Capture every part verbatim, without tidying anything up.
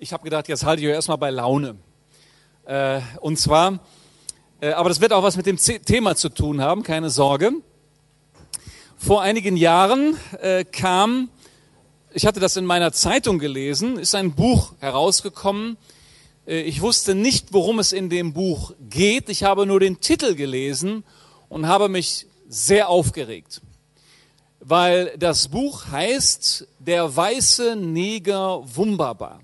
ich habe gedacht, jetzt halte ich euch erstmal bei Laune. Äh, und zwar, äh, aber das wird auch was mit dem Z- Thema zu tun haben, keine Sorge. Vor einigen Jahren äh, kam, ich hatte das in meiner Zeitung gelesen, ist ein Buch herausgekommen. Äh, ich wusste nicht, worum es in dem Buch geht. Ich habe nur den Titel gelesen und habe mich sehr aufgeregt. Weil das Buch heißt Der weiße Neger Wunderbar.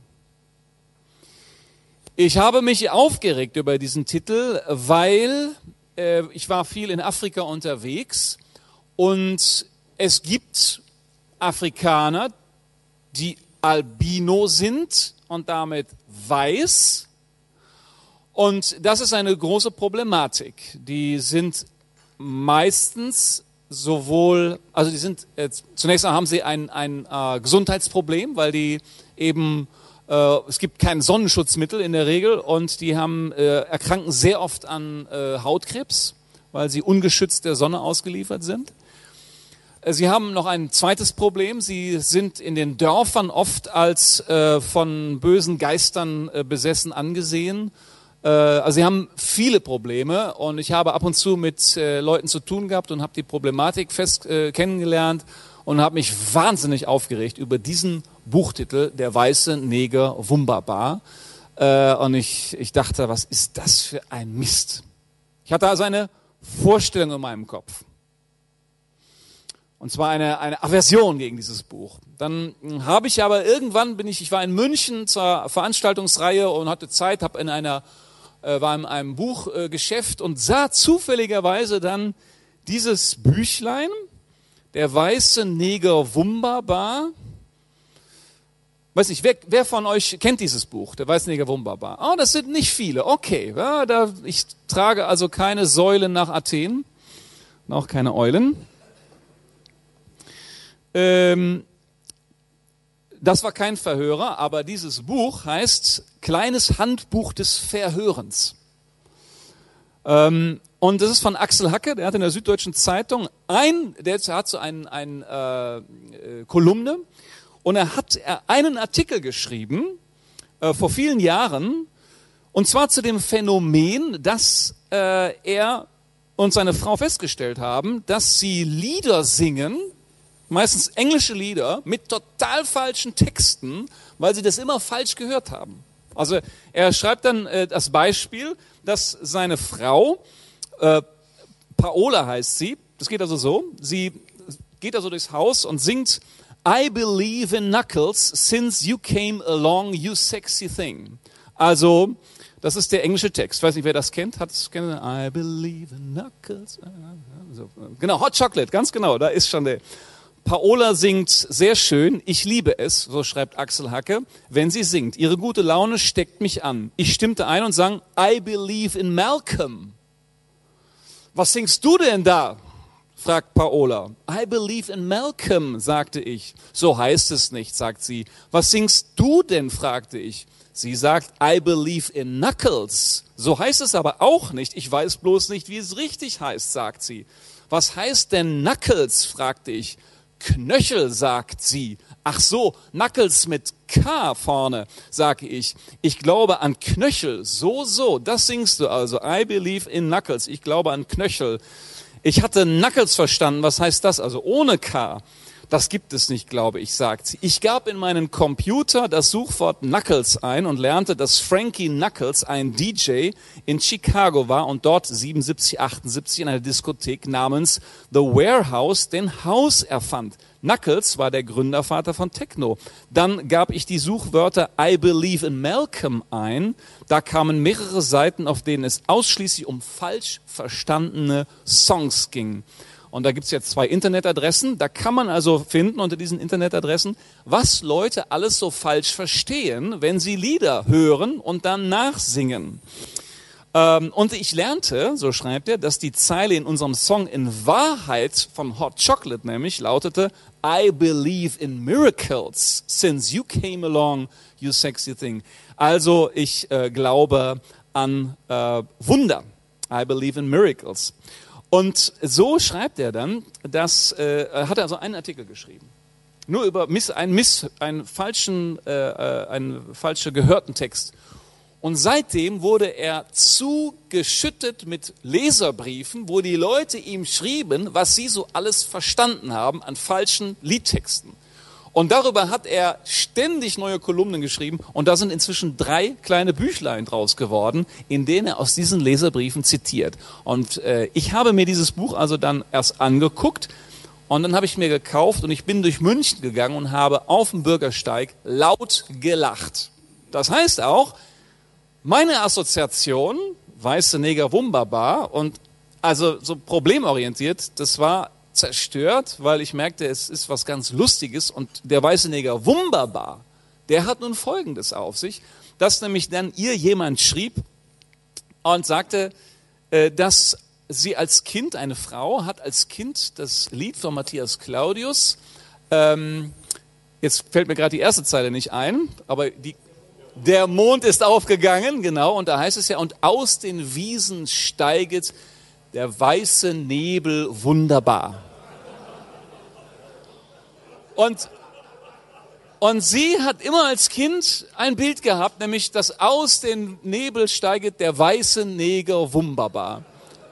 Ich habe mich aufgeregt über diesen Titel, weil äh, ich war viel in Afrika unterwegs und es gibt Afrikaner, die albino sind und damit weiß. Und das ist eine große Problematik. Die sind meistens sowohl, also die sind, äh, zunächst einmal haben sie ein, ein äh, Gesundheitsproblem, weil die eben, äh, es gibt kein Sonnenschutzmittel in der Regel und die haben, äh, erkranken sehr oft an äh, Hautkrebs, weil sie ungeschützt der Sonne ausgeliefert sind. Äh, sie haben noch ein zweites Problem, sie sind in den Dörfern oft als äh, von bösen Geistern äh, besessen angesehen. Also sie haben viele Probleme und ich habe ab und zu mit äh, Leuten zu tun gehabt und habe die Problematik fest äh, kennengelernt und habe mich wahnsinnig aufgeregt über diesen Buchtitel, Der weiße Neger Wunderbar. Äh, und ich, ich dachte, was ist das für ein Mist? Ich hatte also eine Vorstellung in meinem Kopf. Und zwar eine, eine Aversion gegen dieses Buch. Dann habe ich aber irgendwann, bin ich, ich war in München zur Veranstaltungsreihe und hatte Zeit, habe in einer war in einem Buchgeschäft und sah zufälligerweise dann dieses Büchlein, Der weiße Neger Wunderbar. Weiß nicht, wer, wer von euch kennt dieses Buch, Der weiße Neger Wunderbar? Oh, das sind nicht viele, okay. Ja, da, ich trage also keine Säulen nach Athen, und auch keine Eulen. Ähm, Das war kein Verhörer, aber dieses Buch heißt Kleines Handbuch des Verhörens. Ähm, und das ist von Axel Hacke, der hat in der Süddeutschen Zeitung ein, der hat so ein, ein äh, äh, Kolumne und er hat einen Artikel geschrieben äh, vor vielen Jahren und zwar zu dem Phänomen, dass äh, er und seine Frau festgestellt haben, dass sie Lieder singen, meistens englische Lieder mit total falschen Texten, weil sie das immer falsch gehört haben. Also er schreibt dann äh, das Beispiel, dass seine Frau, äh, Paola heißt sie, das geht also so, sie geht also durchs Haus und singt I believe in Knuckles since you came along, you sexy thing. Also das ist der englische Text. Ich weiß nicht, wer das kennt. Hat es kennt? I believe in Knuckles. Also, genau, Hot Chocolate, ganz genau, da ist schon der. Paola singt sehr schön, ich liebe es, so schreibt Axel Hacke, wenn sie singt. Ihre gute Laune steckt mich an. Ich stimmte ein und sang, I believe in Malcolm. Was singst du denn da? Fragt Paola. I believe in Malcolm, sagte ich. So heißt es nicht, sagt sie. Was singst du denn, fragte ich. Sie sagt, I believe in Knuckles. So heißt es aber auch nicht. Ich weiß bloß nicht, wie es richtig heißt, sagt sie. Was heißt denn Knuckles, fragte ich. Knöchel, sagt sie. Ach so, Knuckles mit K vorne, sage ich. Ich glaube an Knöchel. So, so, das singst du also. I believe in Knuckles. Ich glaube an Knöchel. Ich hatte Knuckles verstanden. Was heißt das? Also ohne K. Das gibt es nicht, glaube ich, sagt sie. Ich gab in meinen Computer das Suchwort Knuckles ein und lernte, dass Frankie Knuckles ein D J in Chicago war und dort siebenundsiebzig, achtundsiebzig in einer Diskothek namens The Warehouse den House erfand. Knuckles war der Gründervater von Techno. Dann gab ich die Suchwörter I believe in Malcolm ein. Da kamen mehrere Seiten, auf denen es ausschließlich um falsch verstandene Songs ging. Und da gibt's jetzt zwei Internetadressen. Da kann man also finden unter diesen Internetadressen, was Leute alles so falsch verstehen, wenn sie Lieder hören und dann nachsingen. Ähm, und ich lernte, so schreibt er, dass die Zeile in unserem Song in Wahrheit von Hot Chocolate nämlich lautete, I believe in miracles since you came along, you sexy thing. Also ich äh, glaube an äh, Wunder. I believe in miracles. Und so schreibt er dann, dass, äh, hat er also einen Artikel geschrieben. Nur über Miss, einen, Miss, einen falschen, äh, einen falschen gehörten Text. Und seitdem wurde er zugeschüttet mit Leserbriefen, wo die Leute ihm schrieben, was sie so alles verstanden haben an falschen Liedtexten. Und darüber hat er ständig neue Kolumnen geschrieben. Und da sind inzwischen drei kleine Büchlein draus geworden, in denen er aus diesen Leserbriefen zitiert. Und äh, ich habe mir dieses Buch also dann erst angeguckt. Und dann habe ich mir gekauft und ich bin durch München gegangen und habe auf dem Bürgersteig laut gelacht. Das heißt auch, meine Assoziation, weiße Neger wunderbar und also so problemorientiert, das war zerstört, weil ich merkte, es ist was ganz Lustiges und der weiße Neger wunderbar, der hat nun Folgendes auf sich, dass nämlich dann ihr jemand schrieb und sagte, dass sie als Kind, eine Frau, hat als Kind das Lied von Matthias Claudius, ähm, jetzt fällt mir gerade die erste Zeile nicht ein, aber die, der Mond ist aufgegangen, genau, und da heißt es ja, und aus den Wiesen steiget der weiße Nebel wunderbar. Und, und sie hat immer als Kind ein Bild gehabt, nämlich, dass aus dem Nebel steiget der weiße Neger wunderbar.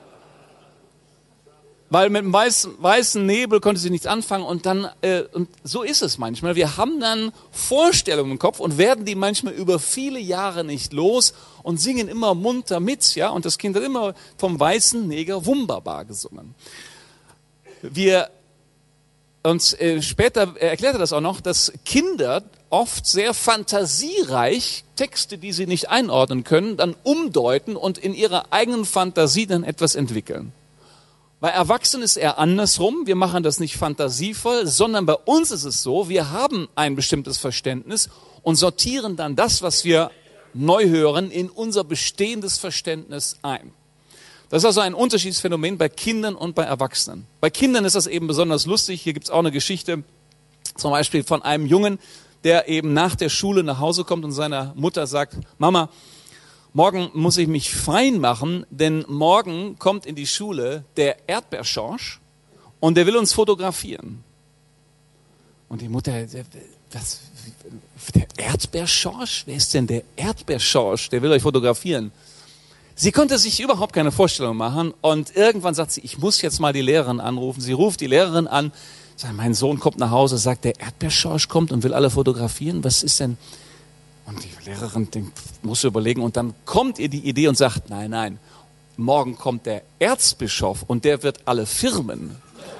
Weil mit dem weißen, weißen Nebel konnte sie nichts anfangen und dann, äh, und so ist es manchmal. Wir haben dann Vorstellungen im Kopf und werden die manchmal über viele Jahre nicht los und singen immer munter mit, ja, und das Kind hat immer vom weißen Neger wunderbar gesungen. Wir, und äh, später erklärte das auch noch, dass Kinder oft sehr fantasiereich Texte, die sie nicht einordnen können, dann umdeuten und in ihrer eigenen Fantasie dann etwas entwickeln. Bei Erwachsenen ist eher andersrum. Wir machen das nicht fantasievoll, sondern bei uns ist es so, wir haben ein bestimmtes Verständnis und sortieren dann das, was wir neu hören, in unser bestehendes Verständnis ein. Das ist also ein Unterschiedsphänomen bei Kindern und bei Erwachsenen. Bei Kindern ist das eben besonders lustig. Hier gibt es auch eine Geschichte, zum Beispiel von einem Jungen, der eben nach der Schule nach Hause kommt und seiner Mutter sagt, Mama, morgen muss ich mich fein machen, denn morgen kommt in die Schule der Erdbeerschorsch und der will uns fotografieren. Und die Mutter, was, der Erdbeerschorsch? Wer ist denn der Erdbeerschorsch? Der will euch fotografieren. Sie konnte sich überhaupt keine Vorstellung machen und irgendwann sagt sie, ich muss jetzt mal die Lehrerin anrufen. Sie ruft die Lehrerin an, sagt, mein Sohn kommt nach Hause, sagt, der Erdbeerschorsch kommt und will alle fotografieren. Was ist denn... Und die Lehrerin denkt, muss überlegen und dann kommt ihr die Idee und sagt, nein, nein, morgen kommt der Erzbischof und der wird alle firmen.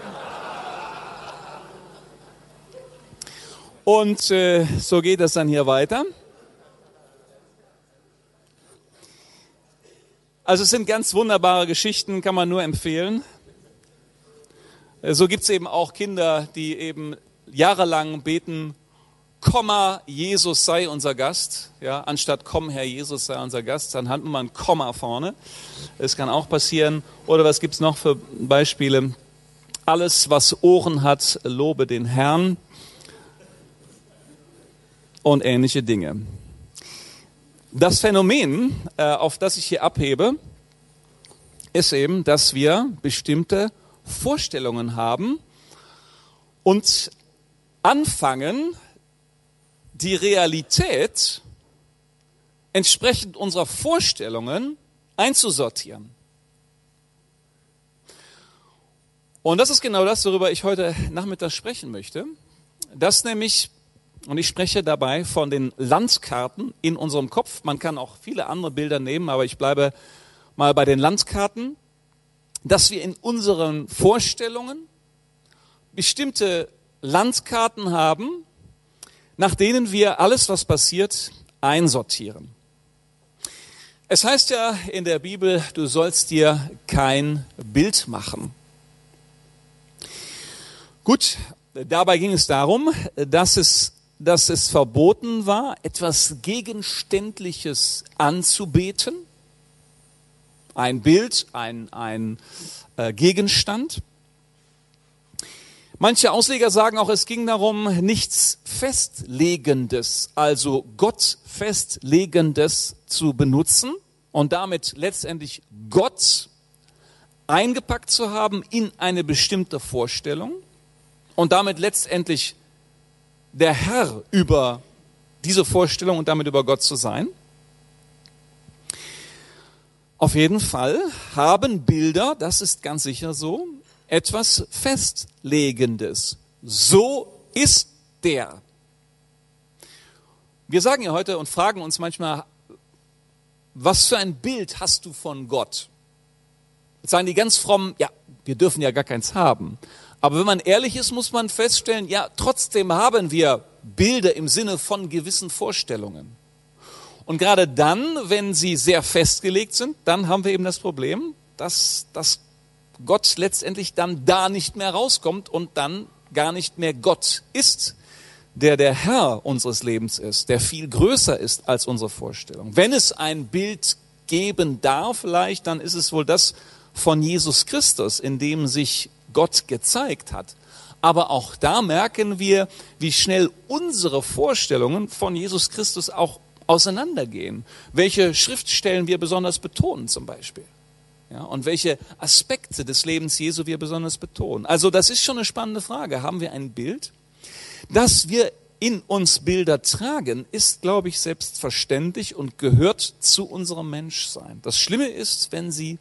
Und äh, so geht es dann hier weiter. Also es sind ganz wunderbare Geschichten, kann man nur empfehlen. So gibt es eben auch Kinder, die eben jahrelang beten, Komma, Jesus sei unser Gast, ja, anstatt komm, Herr Jesus sei unser Gast, dann hat man ein Komma vorne. Das kann auch passieren. Oder was gibt's noch für Beispiele? Alles, was Ohren hat, lobe den Herrn und ähnliche Dinge. Das Phänomen, äh, auf das ich hier abhebe, ist eben, dass wir bestimmte Vorstellungen haben und anfangen, die Realität entsprechend unserer Vorstellungen einzusortieren. Und das ist genau das, worüber ich heute Nachmittag sprechen möchte. Das nämlich, und ich spreche dabei von den Landkarten in unserem Kopf. Man kann auch viele andere Bilder nehmen, aber ich bleibe mal bei den Landkarten, dass wir in unseren Vorstellungen bestimmte Landkarten haben, nach denen wir alles, was passiert, einsortieren. Es heißt ja in der Bibel, du sollst dir kein Bild machen. Gut, dabei ging es darum, dass es, dass es verboten war, etwas Gegenständliches anzubeten. Ein Bild, ein, ein äh, Gegenstand. Manche Ausleger sagen auch, es ging darum, nichts Festlegendes, also Gott Festlegendes zu benutzen und damit letztendlich Gott eingepackt zu haben in eine bestimmte Vorstellung und damit letztendlich der Herr über diese Vorstellung und damit über Gott zu sein? Auf jeden Fall haben Bilder, das ist ganz sicher so, etwas Festlegendes. So ist der. Wir sagen ja heute und fragen uns manchmal, was für ein Bild hast du von Gott? Jetzt sagen die ganz fromm, ja, wir dürfen ja gar keins haben. Aber wenn man ehrlich ist, muss man feststellen, ja, trotzdem haben wir Bilder im Sinne von gewissen Vorstellungen. Und gerade dann, wenn sie sehr festgelegt sind, dann haben wir eben das Problem, dass, dass Gott letztendlich dann da nicht mehr rauskommt und dann gar nicht mehr Gott ist, der der Herr unseres Lebens ist, der viel größer ist als unsere Vorstellung. Wenn es ein Bild geben darf vielleicht, dann ist es wohl das von Jesus Christus, in dem sich Gott gezeigt hat. Aber auch da merken wir, wie schnell unsere Vorstellungen von Jesus Christus auch auseinandergehen. Welche Schriftstellen wir besonders betonen zum Beispiel. Ja, und welche Aspekte des Lebens Jesu wir besonders betonen. Also das ist schon eine spannende Frage. Haben wir ein Bild? Dass wir in uns Bilder tragen, ist, glaube ich, selbstverständlich und gehört zu unserem Menschsein. Das Schlimme ist, wenn sie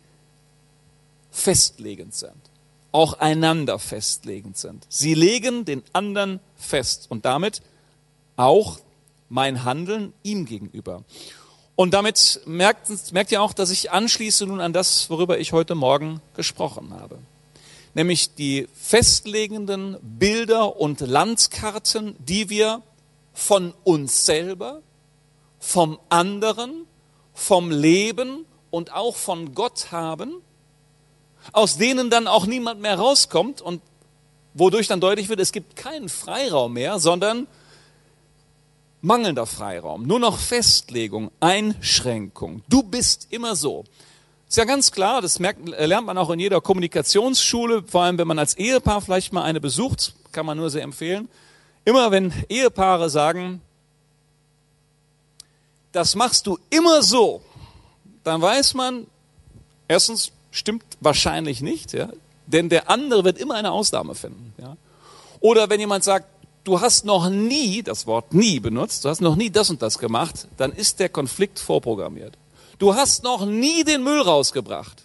festlegend sind. Auch einander festlegend sind. Sie legen den anderen fest und damit auch mein Handeln ihm gegenüber. Und damit merkt, merkt ihr auch, dass ich anschließe nun an das, worüber ich heute Morgen gesprochen habe. Nämlich die festlegenden Bilder und Landkarten, die wir von uns selber, vom anderen, vom Leben und auch von Gott haben, aus denen dann auch niemand mehr rauskommt und wodurch dann deutlich wird, es gibt keinen Freiraum mehr, sondern mangelnder Freiraum, nur noch Festlegung, Einschränkung. Du bist immer so. Ist ja ganz klar, das merkt, lernt man auch in jeder Kommunikationsschule, vor allem wenn man als Ehepaar vielleicht mal eine besucht, kann man nur sehr empfehlen. Immer wenn Ehepaare sagen, das machst du immer so, dann weiß man, erstens stimmt wahrscheinlich nicht, ja, denn der andere wird immer eine Ausnahme finden. Ja. Oder wenn jemand sagt, du hast noch nie, das Wort nie benutzt, du hast noch nie das und das gemacht, dann ist der Konflikt vorprogrammiert. Du hast noch nie den Müll rausgebracht.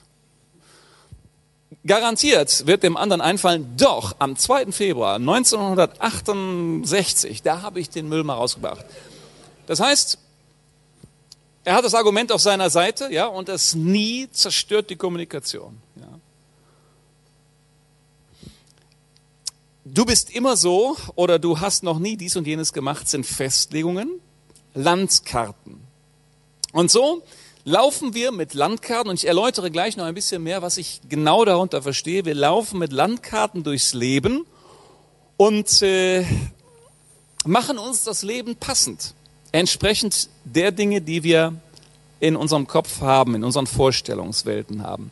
Garantiert wird dem anderen einfallen, doch, am zweiten Februar neunzehnhundertachtundsechzig, da habe ich den Müll mal rausgebracht. Das heißt, er hat das Argument auf seiner Seite, ja, und das nie zerstört die Kommunikation. Ja. Du bist immer so oder du hast noch nie dies und jenes gemacht, sind Festlegungen, Landkarten. Und so laufen wir mit Landkarten, und ich erläutere gleich noch ein bisschen mehr, was ich genau darunter verstehe. Wir laufen mit Landkarten durchs Leben und äh, machen uns das Leben passend, entsprechend der Dinge, die wir in unserem Kopf haben, in unseren Vorstellungswelten haben.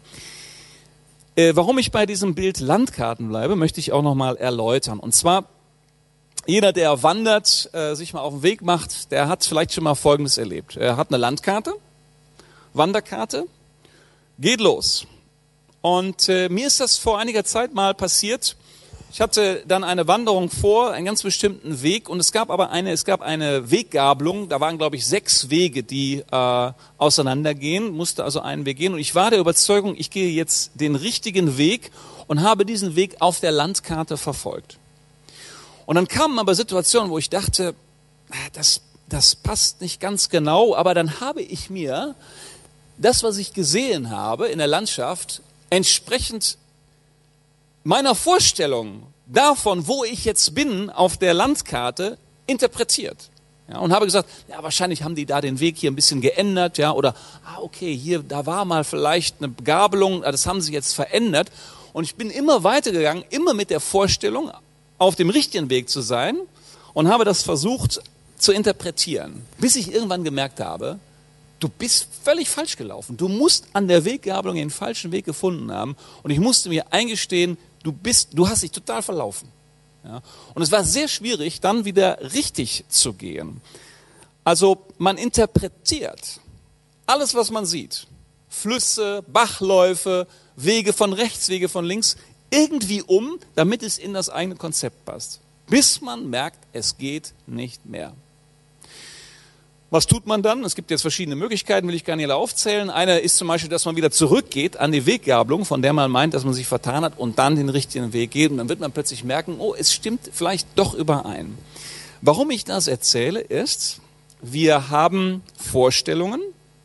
Äh, warum ich bei diesem Bild Landkarten bleibe, möchte ich auch noch mal erläutern. Und zwar, jeder, der wandert, äh, sich mal auf den Weg macht, der hat vielleicht schon mal Folgendes erlebt. Er hat eine Landkarte, Wanderkarte, geht los. Und äh, mir ist das vor einiger Zeit mal passiert. Ich hatte dann eine Wanderung vor, einen ganz bestimmten Weg, und es gab aber eine, es gab eine Weggabelung, da waren, glaube ich, sechs Wege, die äh, auseinandergehen, musste also einen Weg gehen, und ich war der Überzeugung, ich gehe jetzt den richtigen Weg und habe diesen Weg auf der Landkarte verfolgt. Und dann kamen aber Situationen, wo ich dachte, das, das passt nicht ganz genau, aber dann habe ich mir das, was ich gesehen habe in der Landschaft, entsprechend meiner Vorstellung davon, wo ich jetzt bin auf der Landkarte, interpretiert. Ja, und habe gesagt, ja, wahrscheinlich haben die da den Weg hier ein bisschen geändert, ja, oder, ah, okay, hier, da war mal vielleicht eine Gabelung, das haben sie jetzt verändert. Und ich bin immer weitergegangen, immer mit der Vorstellung, auf dem richtigen Weg zu sein, und habe das versucht zu interpretieren, bis ich irgendwann gemerkt habe, du bist völlig falsch gelaufen. Du musst an der Weggabelung den falschen Weg gefunden haben. Und ich musste mir eingestehen, du bist, du hast dich total verlaufen. Ja? Und es war sehr schwierig, dann wieder richtig zu gehen. Also man interpretiert alles, was man sieht. Flüsse, Bachläufe, Wege von rechts, Wege von links, irgendwie um, damit es in das eigene Konzept passt. bis man merkt, es geht nicht mehr. Was tut man dann? Es gibt jetzt verschiedene Möglichkeiten, will ich gar nicht alle aufzählen. Eine ist zum Beispiel, dass man wieder zurückgeht an die Weggabelung, von der man meint, dass man sich vertan hat und dann den richtigen Weg geht. Und dann wird man plötzlich merken, oh, es stimmt vielleicht doch überein. Warum ich das erzähle, ist, wir haben Vorstellungen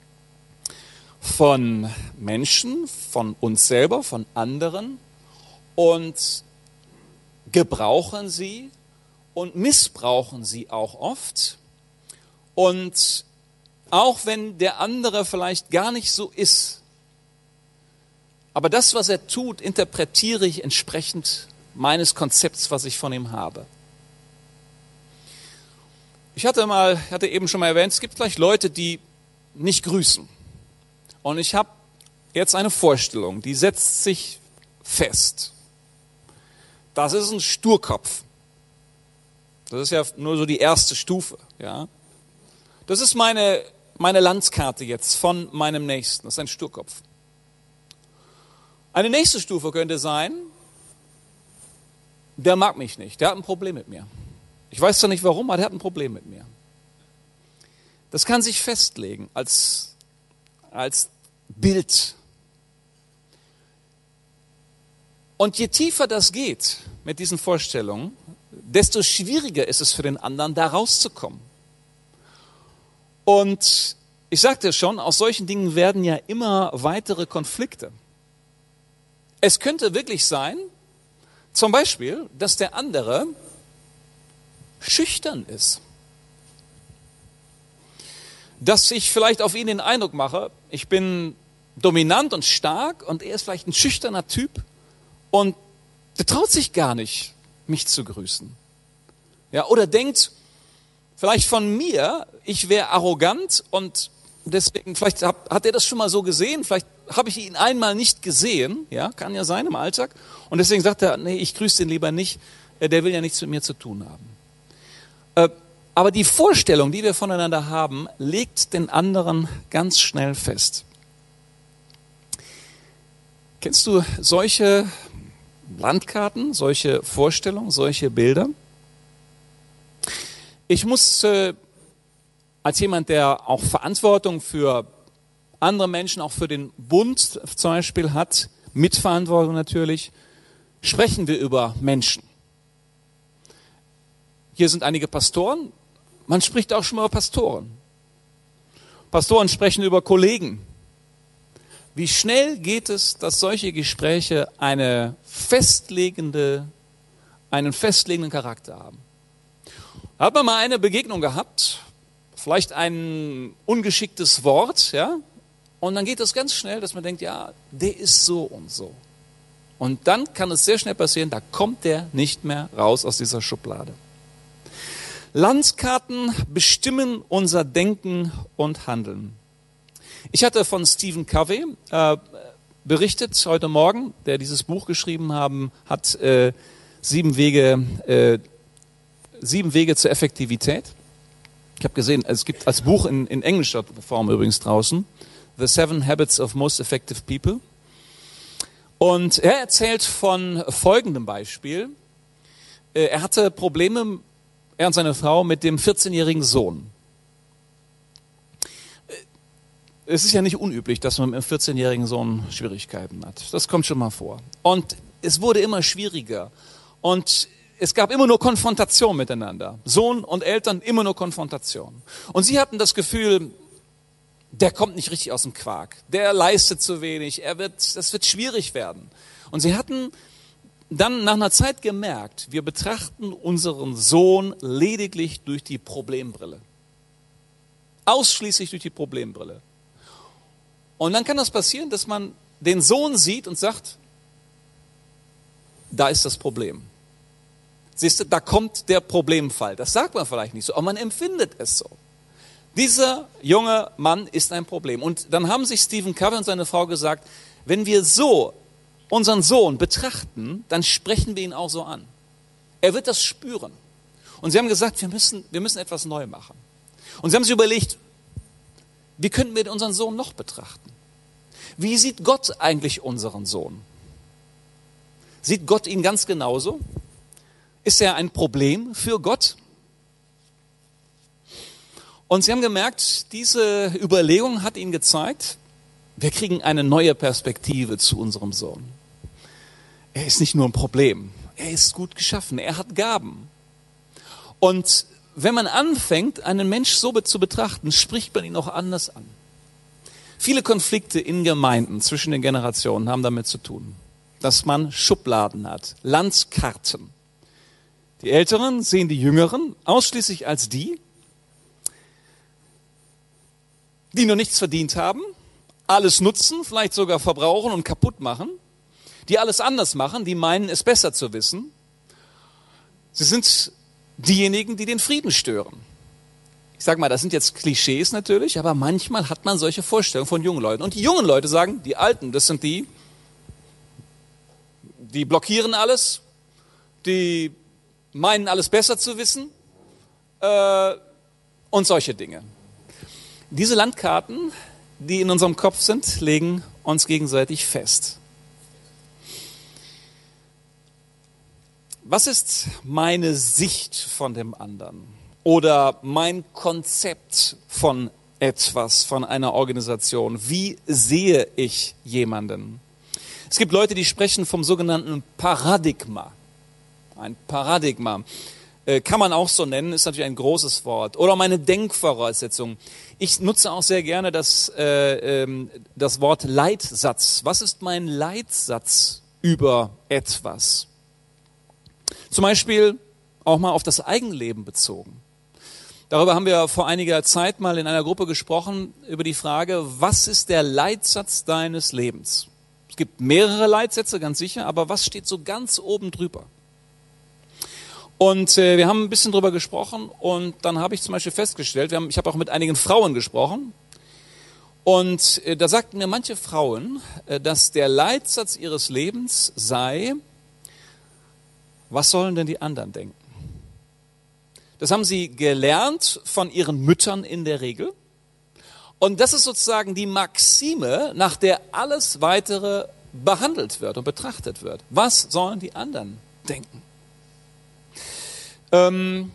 von Menschen, von uns selber, von anderen und gebrauchen sie und missbrauchen sie auch oft. Und auch wenn der andere vielleicht gar nicht so ist, aber das, was er tut, interpretiere ich entsprechend meines Konzepts, was ich von ihm habe. Ich hatte mal, hatte eben schon mal erwähnt, es gibt vielleicht Leute, die nicht grüßen. Und ich habe jetzt eine Vorstellung, die setzt sich fest. Das ist ein Sturkopf. Das ist ja nur so die erste Stufe, ja. Das ist meine, meine Landkarte jetzt von meinem Nächsten. Das ist ein Sturkopf. Eine nächste Stufe könnte sein, der mag mich nicht, der hat ein Problem mit mir. Ich weiß zwar nicht warum, aber der hat ein Problem mit mir. Das kann sich festlegen als, als Bild. Und je tiefer das geht mit diesen Vorstellungen, desto schwieriger ist es für den anderen, da rauszukommen. Und ich sagte schon, aus solchen Dingen werden ja immer weitere Konflikte. Es könnte wirklich sein, zum Beispiel, dass der andere schüchtern ist. Dass ich vielleicht auf ihn den Eindruck mache, ich bin dominant und stark und er ist vielleicht ein schüchterner Typ und der traut sich gar nicht, mich zu grüßen. Ja, oder denkt, vielleicht von mir, ich wäre arrogant und deswegen, vielleicht hat, hat er das schon mal so gesehen, vielleicht habe ich ihn einmal nicht gesehen, ja, kann ja sein im Alltag, und deswegen sagt er, nee, ich grüße den lieber nicht, der will ja nichts mit mir zu tun haben. Aber die Vorstellung, die wir voneinander haben, legt den anderen ganz schnell fest. Kennst du solche Landkarten, solche Vorstellungen, solche Bilder? Ich muss äh, als jemand, der auch Verantwortung für andere Menschen, auch für den Bund zum Beispiel hat, Mitverantwortung natürlich, sprechen wir über Menschen. Hier sind einige Pastoren, man spricht auch schon mal über Pastoren. Pastoren sprechen über Kollegen. Wie schnell geht es, dass solche Gespräche eine festlegende, einen festlegenden Charakter haben? Da hat man mal eine Begegnung gehabt, vielleicht ein ungeschicktes Wort, ja, und dann geht es ganz schnell, dass man denkt, ja, der ist so und so. Und dann kann es sehr schnell passieren, da kommt der nicht mehr raus aus dieser Schublade. Landkarten bestimmen unser Denken und Handeln. Ich hatte von Stephen Covey äh, berichtet heute Morgen, der dieses Buch geschrieben haben, hat äh, sieben Wege, äh, sieben Wege zur Effektivität. Ich habe gesehen, es gibt als Buch in, in englischer Form übrigens draußen, The Seven Habits of Most Effective People. Und er erzählt von folgendem Beispiel. Er hatte Probleme, er und seine Frau, mit dem vierzehnjährigen Sohn. Es ist ja nicht unüblich, dass man mit einem vierzehnjährigen Sohn Schwierigkeiten hat. Das kommt schon mal vor. Und es wurde immer schwieriger. Und es gab immer nur Konfrontation miteinander. Sohn und Eltern, immer nur Konfrontation. Und sie hatten das Gefühl, der kommt nicht richtig aus dem Quark. Der leistet zu wenig. Er wird, das wird schwierig werden. Und sie hatten dann nach einer Zeit gemerkt, wir betrachten unseren Sohn lediglich durch die Problembrille. Ausschließlich durch die Problembrille. Und dann kann das passieren, dass man den Sohn sieht und sagt, da ist das Problem. Siehst du, da kommt der Problemfall. Das sagt man vielleicht nicht so, aber man empfindet es so. Dieser junge Mann ist ein Problem. Und dann haben sich Stephen Covey und seine Frau gesagt, wenn wir so unseren Sohn betrachten, dann sprechen wir ihn auch so an. Er wird das spüren. Und sie haben gesagt, wir müssen, wir müssen etwas neu machen. Und sie haben sich überlegt, wie könnten wir unseren Sohn noch betrachten? Wie sieht Gott eigentlich unseren Sohn? Sieht Gott ihn ganz genauso? Ist er ein Problem für Gott? Und sie haben gemerkt, diese Überlegung hat ihnen gezeigt, wir kriegen eine neue Perspektive zu unserem Sohn. Er ist nicht nur ein Problem, er ist gut geschaffen, er hat Gaben. Und wenn man anfängt, einen Mensch so zu betrachten, spricht man ihn auch anders an. Viele Konflikte in Gemeinden zwischen den Generationen haben damit zu tun, dass man Schubladen hat, Landkarten. Die Älteren sehen die Jüngeren ausschließlich als die, die nur nichts verdient haben, alles nutzen, vielleicht sogar verbrauchen und kaputt machen, die alles anders machen, die meinen, es besser zu wissen. Sie sind diejenigen, die den Frieden stören. Ich sage mal, das sind jetzt Klischees natürlich, aber manchmal hat man solche Vorstellungen von jungen Leuten. Und die jungen Leute sagen, die Alten, das sind die, die blockieren alles, die meinen, alles besser zu wissen äh, und solche Dinge. Diese Landkarten, die in unserem Kopf sind, legen uns gegenseitig fest. Was ist meine Sicht von dem anderen oder mein Konzept von etwas, von einer Organisation? Wie sehe ich jemanden? Es gibt Leute, die sprechen vom sogenannten Paradigma. Ein Paradigma äh, kann man auch so nennen, ist natürlich ein großes Wort. Oder meine Denkvoraussetzung. Ich nutze auch sehr gerne das, äh, ähm, das Wort Leitsatz. Was ist mein Leitsatz über etwas? Zum Beispiel auch mal auf das Eigenleben bezogen. Darüber haben wir vor einiger Zeit mal in einer Gruppe gesprochen, über die Frage, was ist der Leitsatz deines Lebens? Es gibt mehrere Leitsätze, ganz sicher, aber was steht so ganz oben drüber? Und äh, wir haben ein bisschen drüber gesprochen und dann habe ich zum Beispiel festgestellt, wir haben, ich habe auch mit einigen Frauen gesprochen und äh, da sagten mir manche Frauen, äh, dass der Leitsatz ihres Lebens sei, was sollen denn die anderen denken? Das haben sie gelernt von ihren Müttern in der Regel. Und das ist sozusagen die Maxime, nach der alles Weitere behandelt wird und betrachtet wird. Was sollen die anderen denken? Ähm,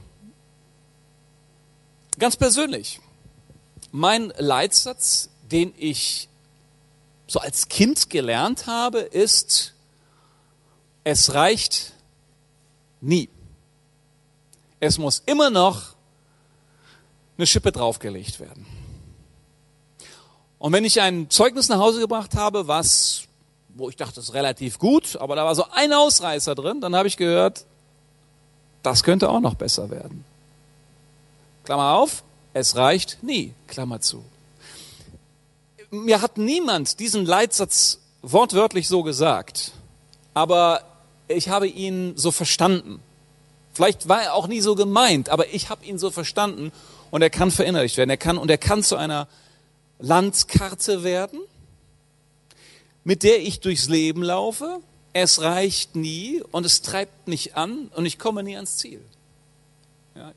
ganz persönlich, mein Leitsatz, den ich so als Kind gelernt habe, ist, es reicht nie. Es muss immer noch eine Schippe draufgelegt werden. Und wenn ich ein Zeugnis nach Hause gebracht habe, was, wo ich dachte, das ist relativ gut, aber da war so ein Ausreißer drin, dann habe ich gehört, das könnte auch noch besser werden. Klammer auf, es reicht nie, Klammer zu. Mir hat niemand diesen Leitsatz wortwörtlich so gesagt, aber ich habe ihn so verstanden. Vielleicht war er auch nie so gemeint, aber ich habe ihn so verstanden und er kann verinnerlicht werden. Er kann, und er kann zu einer Landkarte werden, mit der ich durchs Leben laufe. Es reicht nie und es treibt mich an und ich komme nie ans Ziel. Ja.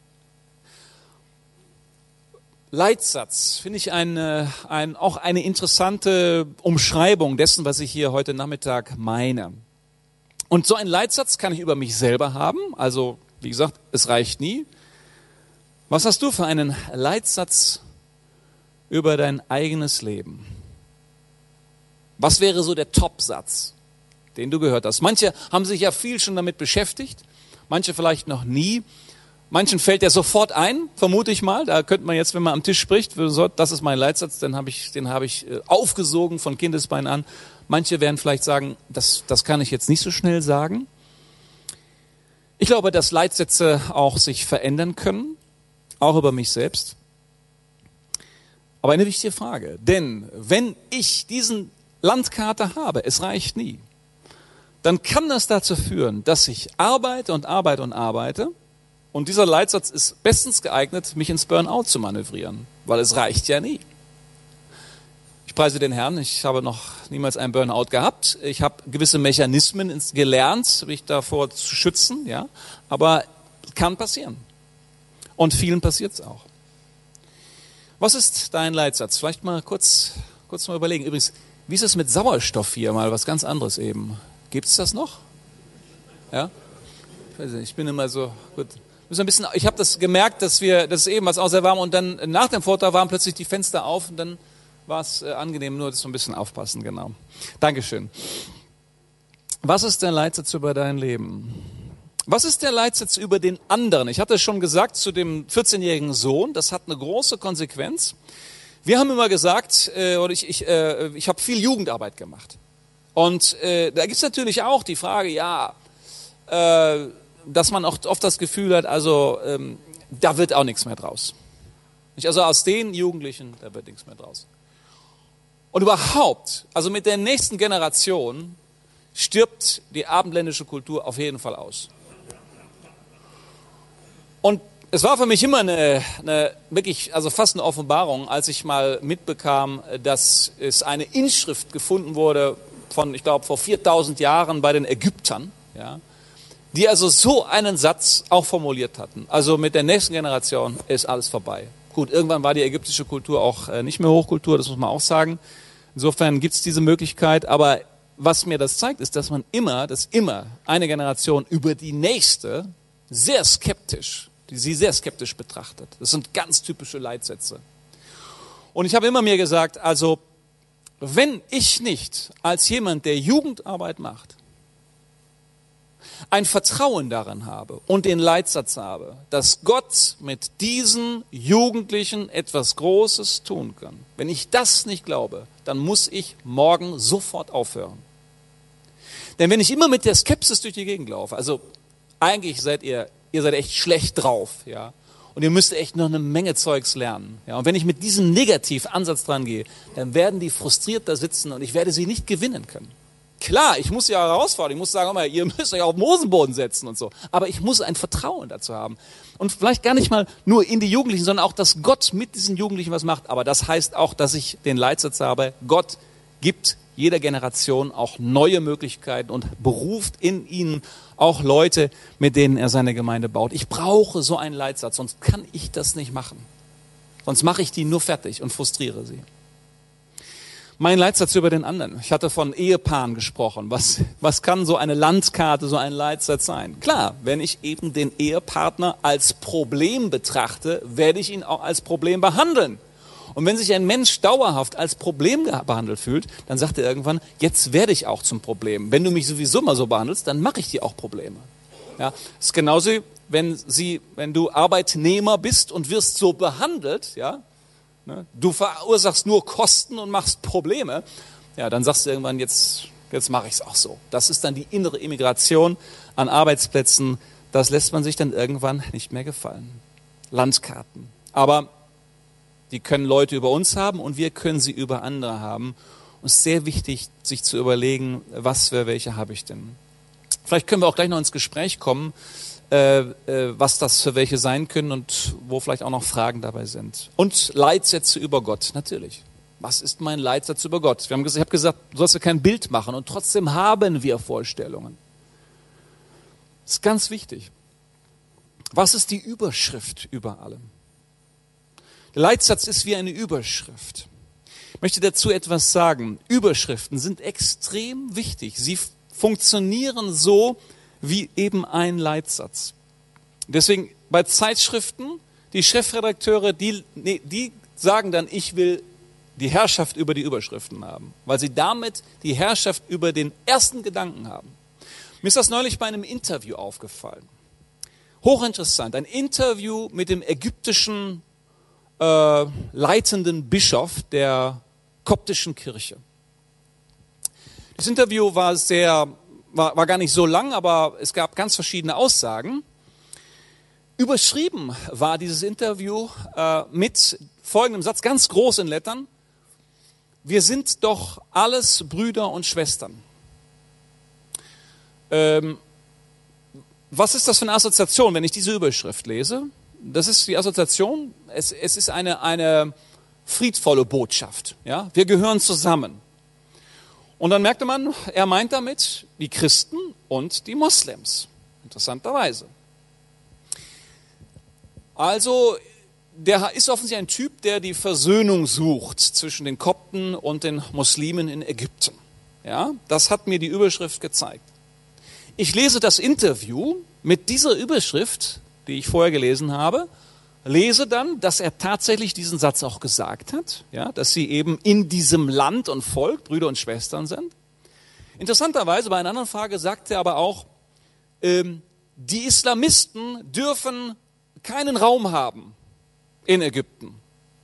Leitsatz finde ich eine, ein, auch eine interessante Umschreibung dessen, was ich hier heute Nachmittag meine. Und so einen Leitsatz kann ich über mich selber haben. Also, wie gesagt, es reicht nie. Was hast du für einen Leitsatz über dein eigenes Leben? Was wäre so der Topsatz, den du gehört hast? Manche haben sich ja viel schon damit beschäftigt, manche vielleicht noch nie. Manchen fällt der sofort ein, vermute ich mal. Da könnte man jetzt, wenn man am Tisch spricht, das ist mein Leitsatz, den habe ich, den habe ich aufgesogen von Kindesbein an. Manche werden vielleicht sagen, das, das kann ich jetzt nicht so schnell sagen. Ich glaube, dass Leitsätze auch sich verändern können, auch über mich selbst. Aber eine wichtige Frage, denn wenn ich diesen Landkarte habe, es reicht nie, dann kann das dazu führen, dass ich arbeite und arbeite und arbeite und dieser Leitsatz ist bestens geeignet, mich ins Burnout zu manövrieren, weil es reicht ja nie. Ich preise den Herrn, ich habe noch niemals einen Burnout gehabt. Ich habe gewisse Mechanismen gelernt, mich davor zu schützen, ja, aber kann passieren. Und vielen passiert es auch. Was ist dein Leitsatz? Vielleicht mal kurz, kurz mal überlegen. Übrigens, wie ist es mit Sauerstoff hier? Mal was ganz anderes eben. Gibt es das noch? Ja? Ich bin immer so gut. Ein bisschen, ich habe das gemerkt, dass wir, dass eben was auch sehr warm und dann nach dem Vortrag waren plötzlich die Fenster auf und dann war es äh, angenehm, nur das so ein bisschen aufpassen, genau. Dankeschön. Was ist der Leitsatz über dein Leben? Was ist der Leitsatz über den anderen? Ich hatte es schon gesagt zu dem vierzehnjährigen Sohn, das hat eine große Konsequenz. Wir haben immer gesagt, äh, oder ich, ich, äh, ich habe viel Jugendarbeit gemacht. Und äh, da gibt es natürlich auch die Frage, ja, äh, dass man auch oft das Gefühl hat, also ähm, da wird auch nichts mehr draus. Also aus den Jugendlichen, da wird nichts mehr draus. Und überhaupt, also mit der nächsten Generation stirbt die abendländische Kultur auf jeden Fall aus. Und es war für mich immer eine, eine wirklich, also fast eine Offenbarung, als ich mal mitbekam, dass es eine Inschrift gefunden wurde von, ich glaube, vor viertausend Jahren bei den Ägyptern, ja, die also so einen Satz auch formuliert hatten. Also mit der nächsten Generation ist alles vorbei. Gut, irgendwann war die ägyptische Kultur auch äh, nicht mehr Hochkultur, das muss man auch sagen. Insofern gibt es diese Möglichkeit, aber was mir das zeigt, ist, dass man immer, dass immer eine Generation über die nächste sehr skeptisch, die sie sehr skeptisch betrachtet. Das sind ganz typische Leitsätze. Und ich habe immer mir gesagt, also wenn ich nicht als jemand, der Jugendarbeit macht, ein Vertrauen daran habe und den Leitsatz habe, dass Gott mit diesen Jugendlichen etwas Großes tun kann. Wenn ich das nicht glaube, dann muss ich morgen sofort aufhören. Denn wenn ich immer mit der Skepsis durch die Gegend laufe, also eigentlich seid ihr, ihr seid echt schlecht drauf, ja, und ihr müsst echt noch eine Menge Zeugs lernen, ja, und wenn ich mit diesem Negativansatz dran gehe, dann werden die frustriert da sitzen und ich werde sie nicht gewinnen können. Klar, ich muss ja herausfordern, ich muss sagen, mal, ihr müsst euch auf den Hosenboden setzen und so. Aber ich muss ein Vertrauen dazu haben. Und vielleicht gar nicht mal nur in die Jugendlichen, sondern auch, dass Gott mit diesen Jugendlichen was macht. Aber das heißt auch, dass ich den Leitsatz habe, Gott gibt jeder Generation auch neue Möglichkeiten und beruft in ihnen auch Leute, mit denen er seine Gemeinde baut. Ich brauche so einen Leitsatz, sonst kann ich das nicht machen. Sonst mache ich die nur fertig und frustriere sie. Mein Leitsatz über den anderen. Ich hatte von Ehepaaren gesprochen. Was, was kann so eine Landkarte, so ein Leitsatz sein? Klar, wenn ich eben den Ehepartner als Problem betrachte, werde ich ihn auch als Problem behandeln. Und wenn sich ein Mensch dauerhaft als Problem behandelt fühlt, dann sagt er irgendwann, jetzt werde ich auch zum Problem. Wenn du mich sowieso mal so behandelst, dann mache ich dir auch Probleme. Ja, das ist genauso, wenn, sie, wenn du Arbeitnehmer bist und wirst so behandelt, ja, du verursachst nur Kosten und machst Probleme, ja, dann sagst du irgendwann, jetzt, jetzt mache ich es auch so. Das ist dann die innere Immigration an Arbeitsplätzen, das lässt man sich dann irgendwann nicht mehr gefallen. Landkarten. Aber die können Leute über uns haben und wir können sie über andere haben. Und es ist sehr wichtig, sich zu überlegen, was für welche habe ich denn. Vielleicht können wir auch gleich noch ins Gespräch kommen, Äh, äh, was das für welche sein können und wo vielleicht auch noch Fragen dabei sind. Und Leitsätze über Gott, natürlich. Was ist mein Leitsatz über Gott? Wir haben gesagt, ich habe gesagt, du sollst ja kein Bild machen und trotzdem haben wir Vorstellungen. Das ist ganz wichtig. Was ist die Überschrift über allem? Der Leitsatz ist wie eine Überschrift. Ich möchte dazu etwas sagen. Überschriften sind extrem wichtig. Sie funktionieren so, wie eben ein Leitsatz. Deswegen bei Zeitschriften, die Chefredakteure, die, nee, die sagen dann, ich will die Herrschaft über die Überschriften haben, weil sie damit die Herrschaft über den ersten Gedanken haben. Mir ist das neulich bei einem Interview aufgefallen. Hochinteressant, ein Interview mit dem ägyptischen äh, leitenden Bischof der koptischen Kirche. Das Interview war sehr War, war gar nicht so lang, aber es gab ganz verschiedene Aussagen. Überschrieben war dieses Interview äh, mit folgendem Satz, ganz groß in Lettern. Wir sind doch alles Brüder und Schwestern. Ähm, was ist das für eine Assoziation, wenn ich diese Überschrift lese? Das ist die Assoziation, es, es ist eine, eine friedvolle Botschaft. Ja? Wir gehören zusammen. Und dann merkte man, er meint damit die Christen und die Moslems, interessanterweise. Also, der ist offensichtlich ein Typ, der die Versöhnung sucht zwischen den Kopten und den Muslimen in Ägypten. Ja, das hat mir die Überschrift gezeigt. Ich lese das Interview mit dieser Überschrift, die ich vorher gelesen habe, lese dann, dass er tatsächlich diesen Satz auch gesagt hat, ja, dass sie eben in diesem Land und Volk Brüder und Schwestern sind. Interessanterweise, bei einer anderen Frage sagt er aber auch, ähm, die Islamisten dürfen keinen Raum haben in Ägypten.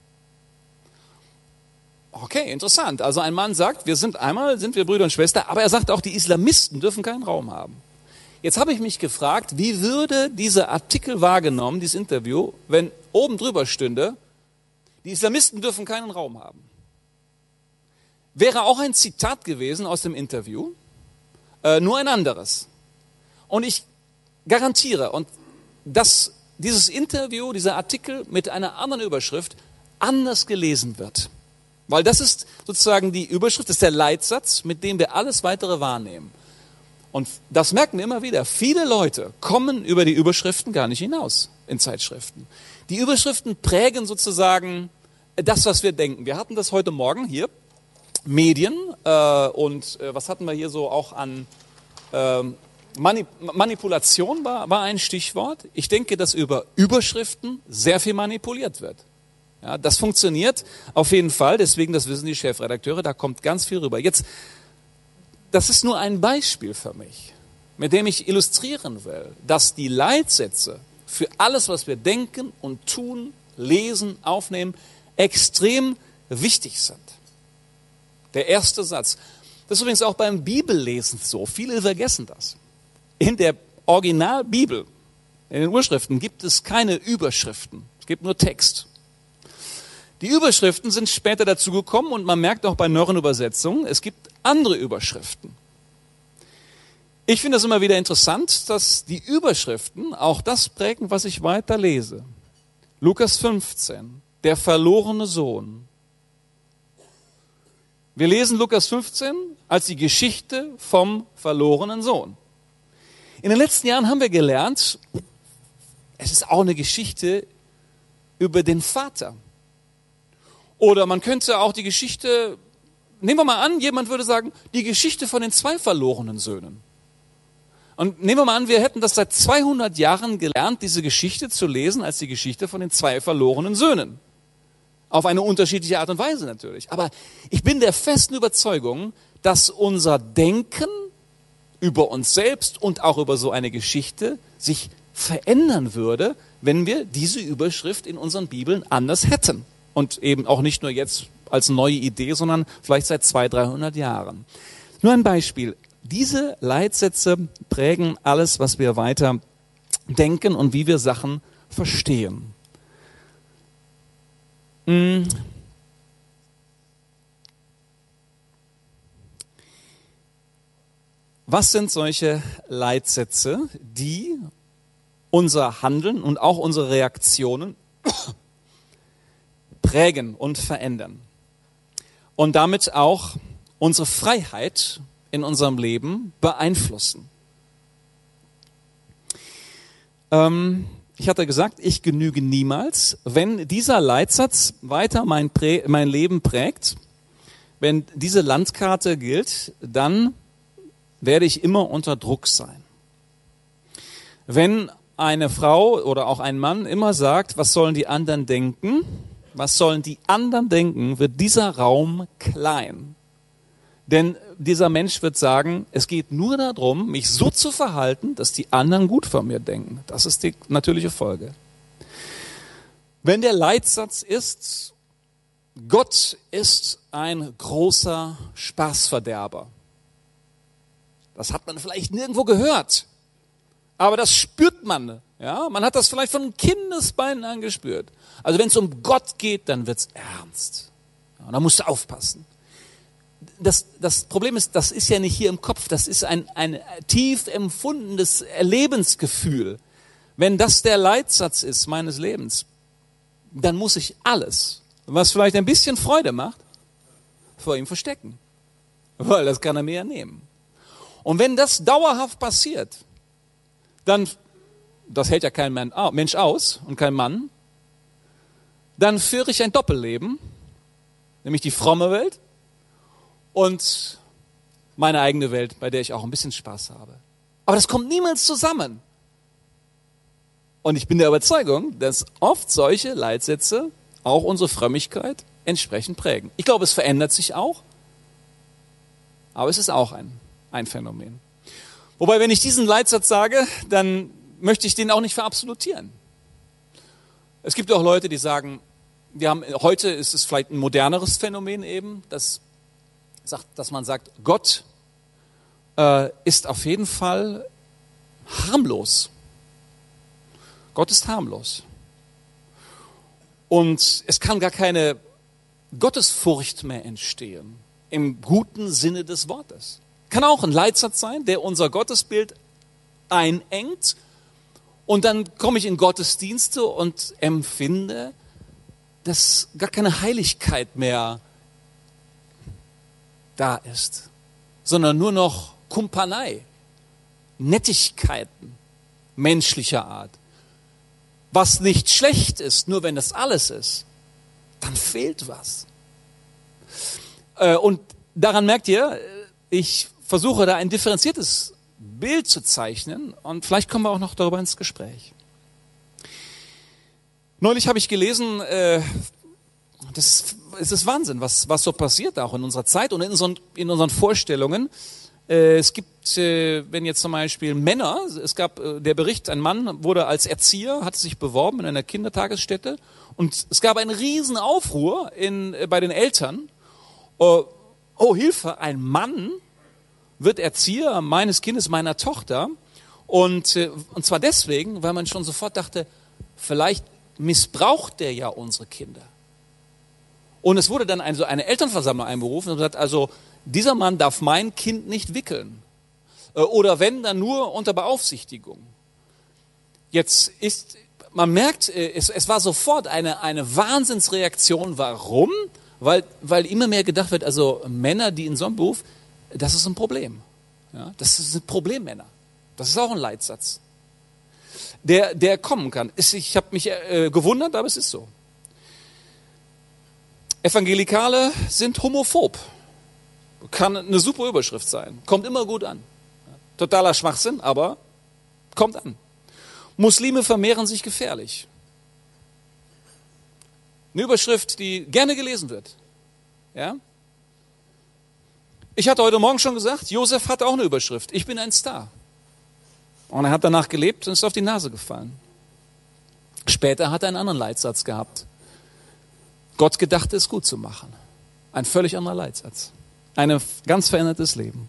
Okay, interessant. Also ein Mann sagt, wir sind einmal, sind wir Brüder und Schwestern, aber er sagt auch, die Islamisten dürfen keinen Raum haben. Jetzt habe ich mich gefragt, wie würde dieser Artikel wahrgenommen, dieses Interview, wenn oben drüber stünde, die Islamisten dürfen keinen Raum haben. Wäre auch ein Zitat gewesen aus dem Interview, äh, nur ein anderes. Und ich garantiere, und dass dieses Interview, dieser Artikel mit einer anderen Überschrift anders gelesen wird. Weil das ist sozusagen die Überschrift, das ist der Leitsatz, mit dem wir alles weitere wahrnehmen. Und das merken wir immer wieder. Viele Leute kommen über die Überschriften gar nicht hinaus in Zeitschriften. Die Überschriften prägen sozusagen das, was wir denken. Wir hatten das heute Morgen hier, Medien, äh, und äh, was hatten wir hier so auch an äh, Manip- Manipulation war, war ein Stichwort. Ich denke, dass über Überschriften sehr viel manipuliert wird. Ja, das funktioniert auf jeden Fall, deswegen, das wissen die Chefredakteure, da kommt ganz viel rüber. Jetzt, das ist nur ein Beispiel für mich, mit dem ich illustrieren will, dass die Leitsätze für alles, was wir denken und tun, lesen, aufnehmen, extrem wichtig sind. Der erste Satz. Das ist übrigens auch beim Bibellesen so. Viele vergessen das. In der Originalbibel, in den Urschriften, gibt es keine Überschriften. Es gibt nur Text. Die Überschriften sind später dazugekommen und man merkt auch bei neueren Übersetzungen, es gibt andere Überschriften. Ich finde es immer wieder interessant, dass die Überschriften auch das prägen, was ich weiter lese. Lukas fünfzehn, der verlorene Sohn. Wir lesen Lukas fünfzehn als die Geschichte vom verlorenen Sohn. In den letzten Jahren haben wir gelernt, es ist auch eine Geschichte über den Vater. Oder man könnte auch die Geschichte, nehmen wir mal an, jemand würde sagen, die Geschichte von den zwei verlorenen Söhnen. Und nehmen wir mal an, wir hätten das seit zweihundert Jahren gelernt, diese Geschichte zu lesen als die Geschichte von den zwei verlorenen Söhnen. Auf eine unterschiedliche Art und Weise natürlich. Aber ich bin der festen Überzeugung, dass unser Denken über uns selbst und auch über so eine Geschichte sich verändern würde, wenn wir diese Überschrift in unseren Bibeln anders hätten. Und eben auch nicht nur jetzt als neue Idee, sondern vielleicht seit zweihundert, dreihundert Jahren. Nur ein Beispiel. Diese Leitsätze prägen alles, was wir weiter denken und wie wir Sachen verstehen. Hm. Was sind solche Leitsätze, die unser Handeln und auch unsere Reaktionen prägen und verändern und damit auch unsere Freiheit in unserem Leben beeinflussen? Ähm, ich hatte gesagt, ich genüge niemals. Wenn dieser Leitsatz weiter mein, Prä- mein Leben prägt, wenn diese Landkarte gilt, dann werde ich immer unter Druck sein. Wenn eine Frau oder auch ein Mann immer sagt, was sollen die anderen denken, was sollen die anderen denken, wird dieser Raum klein. Denn dieser Mensch wird sagen, es geht nur darum, mich so zu verhalten, dass die anderen gut von mir denken. Das ist die natürliche Folge. Wenn der Leitsatz ist, Gott ist ein großer Spaßverderber. Das hat man vielleicht nirgendwo gehört, aber das spürt man. Ja, man hat das vielleicht von Kindesbeinen an gespürt. Also wenn es um Gott geht, dann wird's ernst. Ja, da musst du aufpassen. Das, das Problem ist, das ist ja nicht hier im Kopf, das ist ein, ein tief empfundenes Lebensgefühl. Wenn das der Leitsatz ist meines Lebens, dann muss ich alles, was vielleicht ein bisschen Freude macht, vor ihm verstecken. Weil das kann er mir ja nehmen. Und wenn das dauerhaft passiert, dann, das hält ja kein Mensch aus und kein Mann, dann führe ich ein Doppelleben, nämlich die fromme Welt und meine eigene Welt, bei der ich auch ein bisschen Spaß habe. Aber das kommt niemals zusammen. Und ich bin der Überzeugung, dass oft solche Leitsätze auch unsere Frömmigkeit entsprechend prägen. Ich glaube, es verändert sich auch, aber es ist auch ein, ein Phänomen. Wobei, wenn ich diesen Leitsatz sage, dann möchte ich den auch nicht verabsolutieren. Es gibt auch Leute, die sagen, wir haben, heute ist es vielleicht ein moderneres Phänomen eben, dass, dass man sagt, Gott äh, ist auf jeden Fall harmlos. Gott ist harmlos. Und es kann gar keine Gottesfurcht mehr entstehen, im guten Sinne des Wortes. Kann auch ein Leitsatz sein, der unser Gottesbild einengt. Und dann komme ich in Gottesdienste und empfinde, dass gar keine Heiligkeit mehr da ist, sondern nur noch Kumpanei, Nettigkeiten menschlicher Art. Was nicht schlecht ist, nur wenn das alles ist, dann fehlt was. Und daran merkt ihr, ich versuche da ein differenziertes Bild zu zeichnen und vielleicht kommen wir auch noch darüber ins Gespräch. Neulich habe ich gelesen, äh, das, es ist Wahnsinn, was, was so passiert auch in unserer Zeit und in unseren, in unseren Vorstellungen. Äh, es gibt, äh, wenn jetzt zum Beispiel Männer, es gab äh, der Bericht, ein Mann wurde als Erzieher, hatte sich beworben in einer Kindertagesstätte und es gab einen riesen Aufruhr in, äh, bei den Eltern. Oh, oh, Hilfe, ein Mann wird Erzieher meines Kindes, meiner Tochter. Und, äh, und zwar deswegen, weil man schon sofort dachte, vielleicht missbraucht der ja unsere Kinder. Und es wurde dann also eine Elternversammlung einberufen und gesagt, also dieser Mann darf mein Kind nicht wickeln. Äh, oder wenn, dann nur unter Beaufsichtigung. Jetzt ist, man merkt, äh, es, es war sofort eine, eine Wahnsinnsreaktion. Warum? Weil, weil immer mehr gedacht wird, also Männer, die in so einem Beruf, das ist ein Problem. Ja, das sind Problemmänner. Das ist auch ein Leitsatz, der, der kommen kann. Ich habe mich äh, gewundert, aber es ist so. Evangelikale sind homophob. Kann eine super Überschrift sein. Kommt immer gut an. Totaler Schwachsinn, aber kommt an. Muslime vermehren sich gefährlich. Eine Überschrift, die gerne gelesen wird. Ja? Ich hatte heute Morgen schon gesagt, Josef hatte auch eine Überschrift. Ich bin ein Star. Und er hat danach gelebt und ist auf die Nase gefallen. Später hat er einen anderen Leitsatz gehabt. Gott gedachte, es gut zu machen. Ein völlig anderer Leitsatz. Ein ganz verändertes Leben.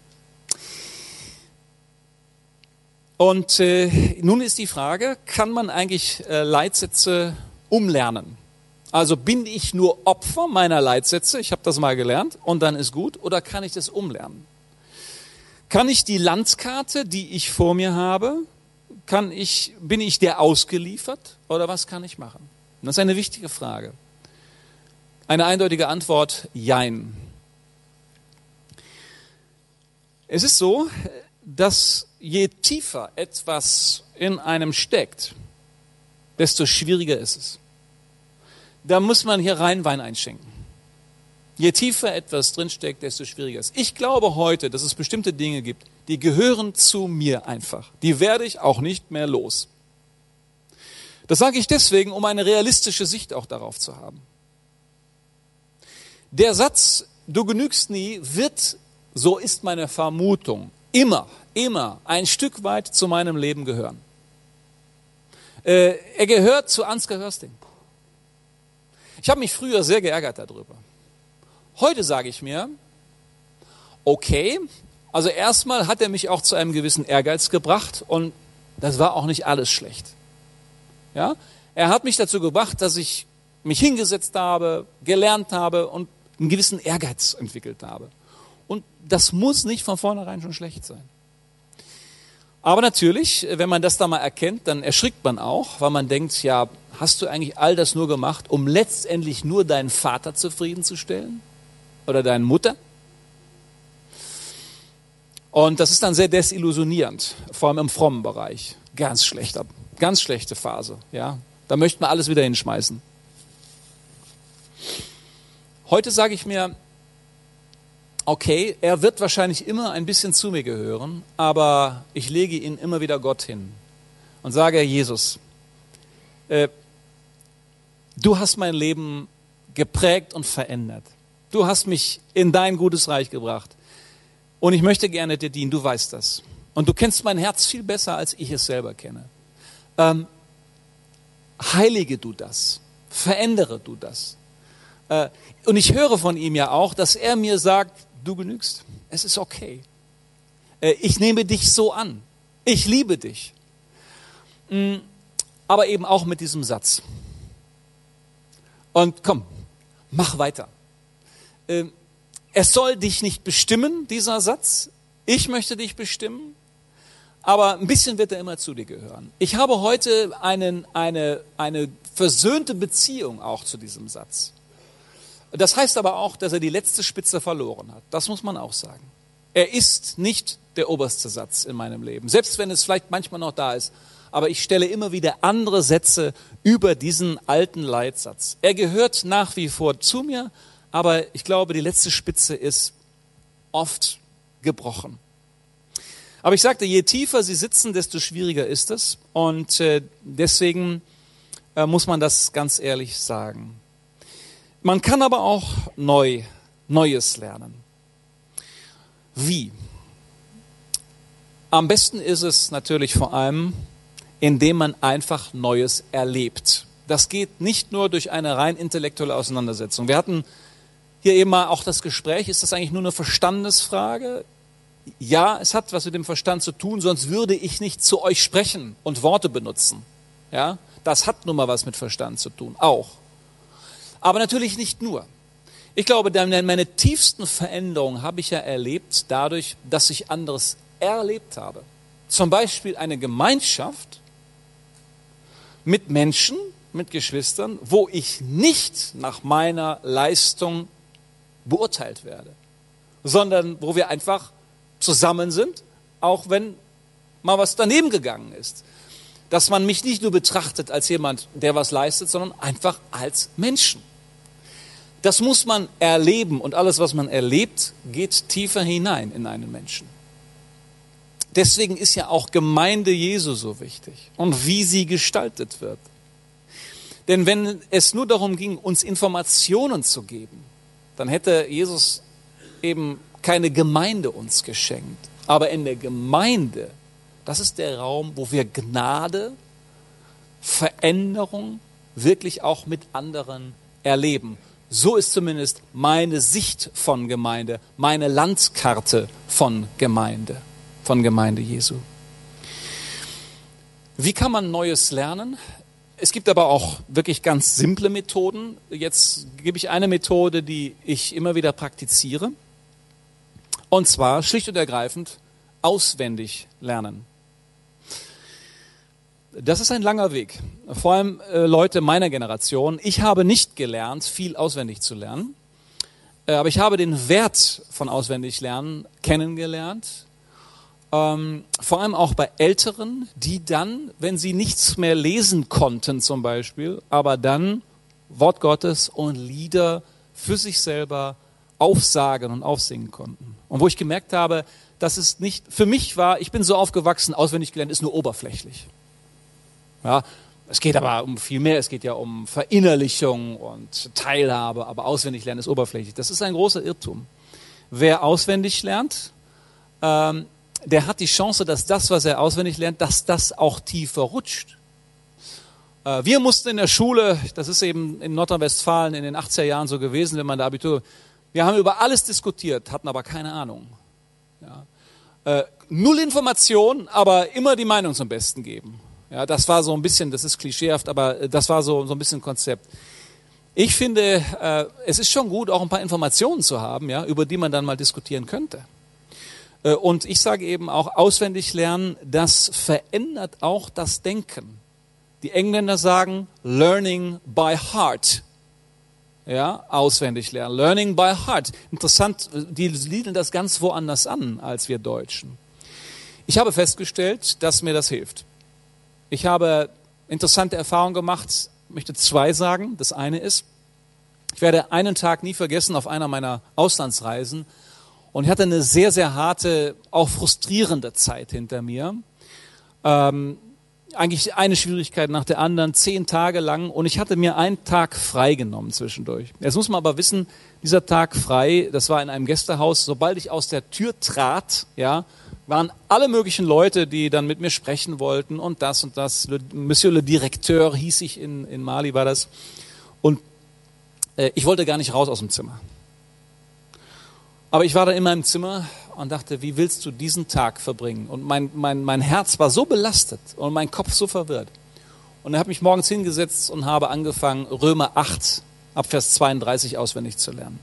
Und äh, nun ist die Frage, kann man eigentlich äh, Leitsätze umlernen? Also bin ich nur Opfer meiner Leitsätze, ich habe das mal gelernt, und dann ist gut, oder kann ich das umlernen? Kann ich die Landkarte, die ich vor mir habe, kann ich, bin ich der ausgeliefert, oder was kann ich machen? Und das ist eine wichtige Frage. Eine eindeutige Antwort, jein. Es ist so, dass je tiefer etwas in einem steckt, desto schwieriger ist es. Da muss man hier rein Wein einschenken. Je tiefer etwas drinsteckt, desto schwieriger ist es. Ich glaube heute, dass es bestimmte Dinge gibt, die gehören zu mir einfach. Die werde ich auch nicht mehr los. Das sage ich deswegen, um eine realistische Sicht auch darauf zu haben. Der Satz, du genügst nie, wird, so ist meine Vermutung, immer, immer ein Stück weit zu meinem Leben gehören. Äh, er gehört zu Ansgar Hörsting. Ich habe mich früher sehr geärgert darüber. Heute sage ich mir, okay, also erstmal hat er mich auch zu einem gewissen Ehrgeiz gebracht und das war auch nicht alles schlecht. Ja? Er hat mich dazu gebracht, dass ich mich hingesetzt habe, gelernt habe und einen gewissen Ehrgeiz entwickelt habe. Und das muss nicht von vornherein schon schlecht sein. Aber natürlich, wenn man das da mal erkennt, dann erschrickt man auch, weil man denkt, ja, hast du eigentlich all das nur gemacht, um letztendlich nur deinen Vater zufriedenzustellen? Oder deine Mutter? Und das ist dann sehr desillusionierend, vor allem im frommen Bereich. Ganz schlechter, ganz schlechte Phase. Ja? Da möchte man alles wieder hinschmeißen. Heute sage ich mir, okay, er wird wahrscheinlich immer ein bisschen zu mir gehören, aber ich lege ihn immer wieder Gott hin und sage, Jesus, äh, du hast mein Leben geprägt und verändert. Du hast mich in dein gutes Reich gebracht und ich möchte gerne dir dienen, du weißt das. Und du kennst mein Herz viel besser, als ich es selber kenne. Ähm, heilige du das, verändere du das. Äh, und ich höre von ihm ja auch, dass er mir sagt, du genügst, es ist okay. Äh, ich nehme dich so an, ich liebe dich. Mm, aber eben auch mit diesem Satz. Und komm, mach weiter. Äh, es soll dich nicht bestimmen, dieser Satz. Ich möchte dich bestimmen. Aber ein bisschen wird er immer zu dir gehören. Ich habe heute einen, eine, eine versöhnte Beziehung auch zu diesem Satz. Das heißt aber auch, dass er die letzte Spitze verloren hat. Das muss man auch sagen. Er ist nicht der oberste Satz in meinem Leben, selbst wenn es vielleicht manchmal noch da ist. Aber ich stelle immer wieder andere Sätze über diesen alten Leitsatz. Er gehört nach wie vor zu mir, aber ich glaube, die letzte Spitze ist oft gebrochen. Aber ich sagte, je tiefer sie sitzen, desto schwieriger ist es. Und äh, deswegen äh, muss man das ganz ehrlich sagen. Man kann aber auch neu, Neues lernen. Wie? Am besten ist es natürlich vor allem, indem man einfach Neues erlebt. Das geht nicht nur durch eine rein intellektuelle Auseinandersetzung. Wir hatten hier eben mal auch das Gespräch, ist das eigentlich nur eine Verstandesfrage? Ja, es hat was mit dem Verstand zu tun, sonst würde ich nicht zu euch sprechen und Worte benutzen. Ja, das hat nun mal was mit Verstand zu tun, auch. Aber natürlich nicht nur. Ich glaube, meine tiefsten Veränderungen habe ich ja erlebt dadurch, dass ich anderes erlebt habe. Zum Beispiel eine Gemeinschaft mit Menschen, mit Geschwistern, wo ich nicht nach meiner Leistung beurteilt werde, sondern wo wir einfach zusammen sind, auch wenn mal was daneben gegangen ist. Dass man mich nicht nur betrachtet als jemand, der was leistet, sondern einfach als Menschen. Das muss man erleben und alles, was man erlebt, geht tiefer hinein in einen Menschen. Deswegen ist ja auch Gemeinde Jesu so wichtig und wie sie gestaltet wird. Denn wenn es nur darum ging, uns Informationen zu geben, dann hätte Jesus eben keine Gemeinde uns geschenkt. Aber in der Gemeinde, das ist der Raum, wo wir Gnade, Veränderung wirklich auch mit anderen erleben. So ist zumindest meine Sicht von Gemeinde, meine Landkarte von Gemeinde, von Gemeinde Jesu. Wie kann man Neues lernen? Es gibt aber auch wirklich ganz simple Methoden. Jetzt gebe ich eine Methode, die ich immer wieder praktiziere. Und zwar schlicht und ergreifend auswendig lernen. Das ist ein langer Weg. Vor allem äh, Leute meiner Generation. Ich habe nicht gelernt, viel auswendig zu lernen. Äh, aber ich habe den Wert von auswendig lernen kennengelernt. Ähm, vor allem auch bei Älteren, die dann, wenn sie nichts mehr lesen konnten zum Beispiel, aber dann Wort Gottes und Lieder für sich selber aufsagen und aufsingen konnten. Und wo ich gemerkt habe, dass es nicht, für mich war, ich bin so aufgewachsen, auswendig gelernt ist nur oberflächlich. Ja, es geht aber um viel mehr, es geht ja um Verinnerlichung und Teilhabe, aber auswendig lernen ist oberflächlich. Das ist ein großer Irrtum. Wer auswendig lernt, ähm, der hat die Chance, dass das, was er auswendig lernt, dass das auch tiefer rutscht. Äh, wir mussten in der Schule, das ist eben in Nordrhein-Westfalen in den achtziger Jahren so gewesen, wenn man da Abitur, wir haben über alles diskutiert, hatten aber keine Ahnung. Ja. Äh, null Information, aber immer die Meinung zum Besten geben. Ja, das war so ein bisschen, das ist klischeehaft, aber das war so, so ein bisschen Konzept. Ich finde, äh, es ist schon gut, auch ein paar Informationen zu haben, ja, über die man dann mal diskutieren könnte. Äh, und ich sage eben auch, auswendig lernen, das verändert auch das Denken. Die Engländer sagen, learning by heart. Ja, auswendig lernen. Learning by heart. Interessant, die siedeln das ganz woanders an als wir Deutschen. Ich habe festgestellt, dass mir das hilft. Ich habe interessante Erfahrungen gemacht, ich möchte zwei sagen. Das eine ist, ich werde einen Tag nie vergessen auf einer meiner Auslandsreisen Und ich hatte eine sehr, sehr harte, auch frustrierende Zeit hinter mir. Ähm, eigentlich eine Schwierigkeit nach der anderen, zehn Tage lang. Und ich hatte mir einen Tag frei genommen zwischendurch. Jetzt muss man aber wissen, dieser Tag frei, das war in einem Gästehaus. Sobald ich aus der Tür trat, ja, waren alle möglichen Leute, die dann mit mir sprechen wollten und das und das. Le, Monsieur le Directeur hieß ich, in, in Mali war das. Und äh, ich wollte gar nicht raus aus dem Zimmer. Aber ich war da in meinem Zimmer und dachte, wie willst du diesen Tag verbringen? Und mein, mein, mein Herz war so belastet und mein Kopf so verwirrt. Und dann habe ich mich morgens hingesetzt und habe angefangen, Römer acht, ab Vers zweiunddreißig auswendig zu lernen.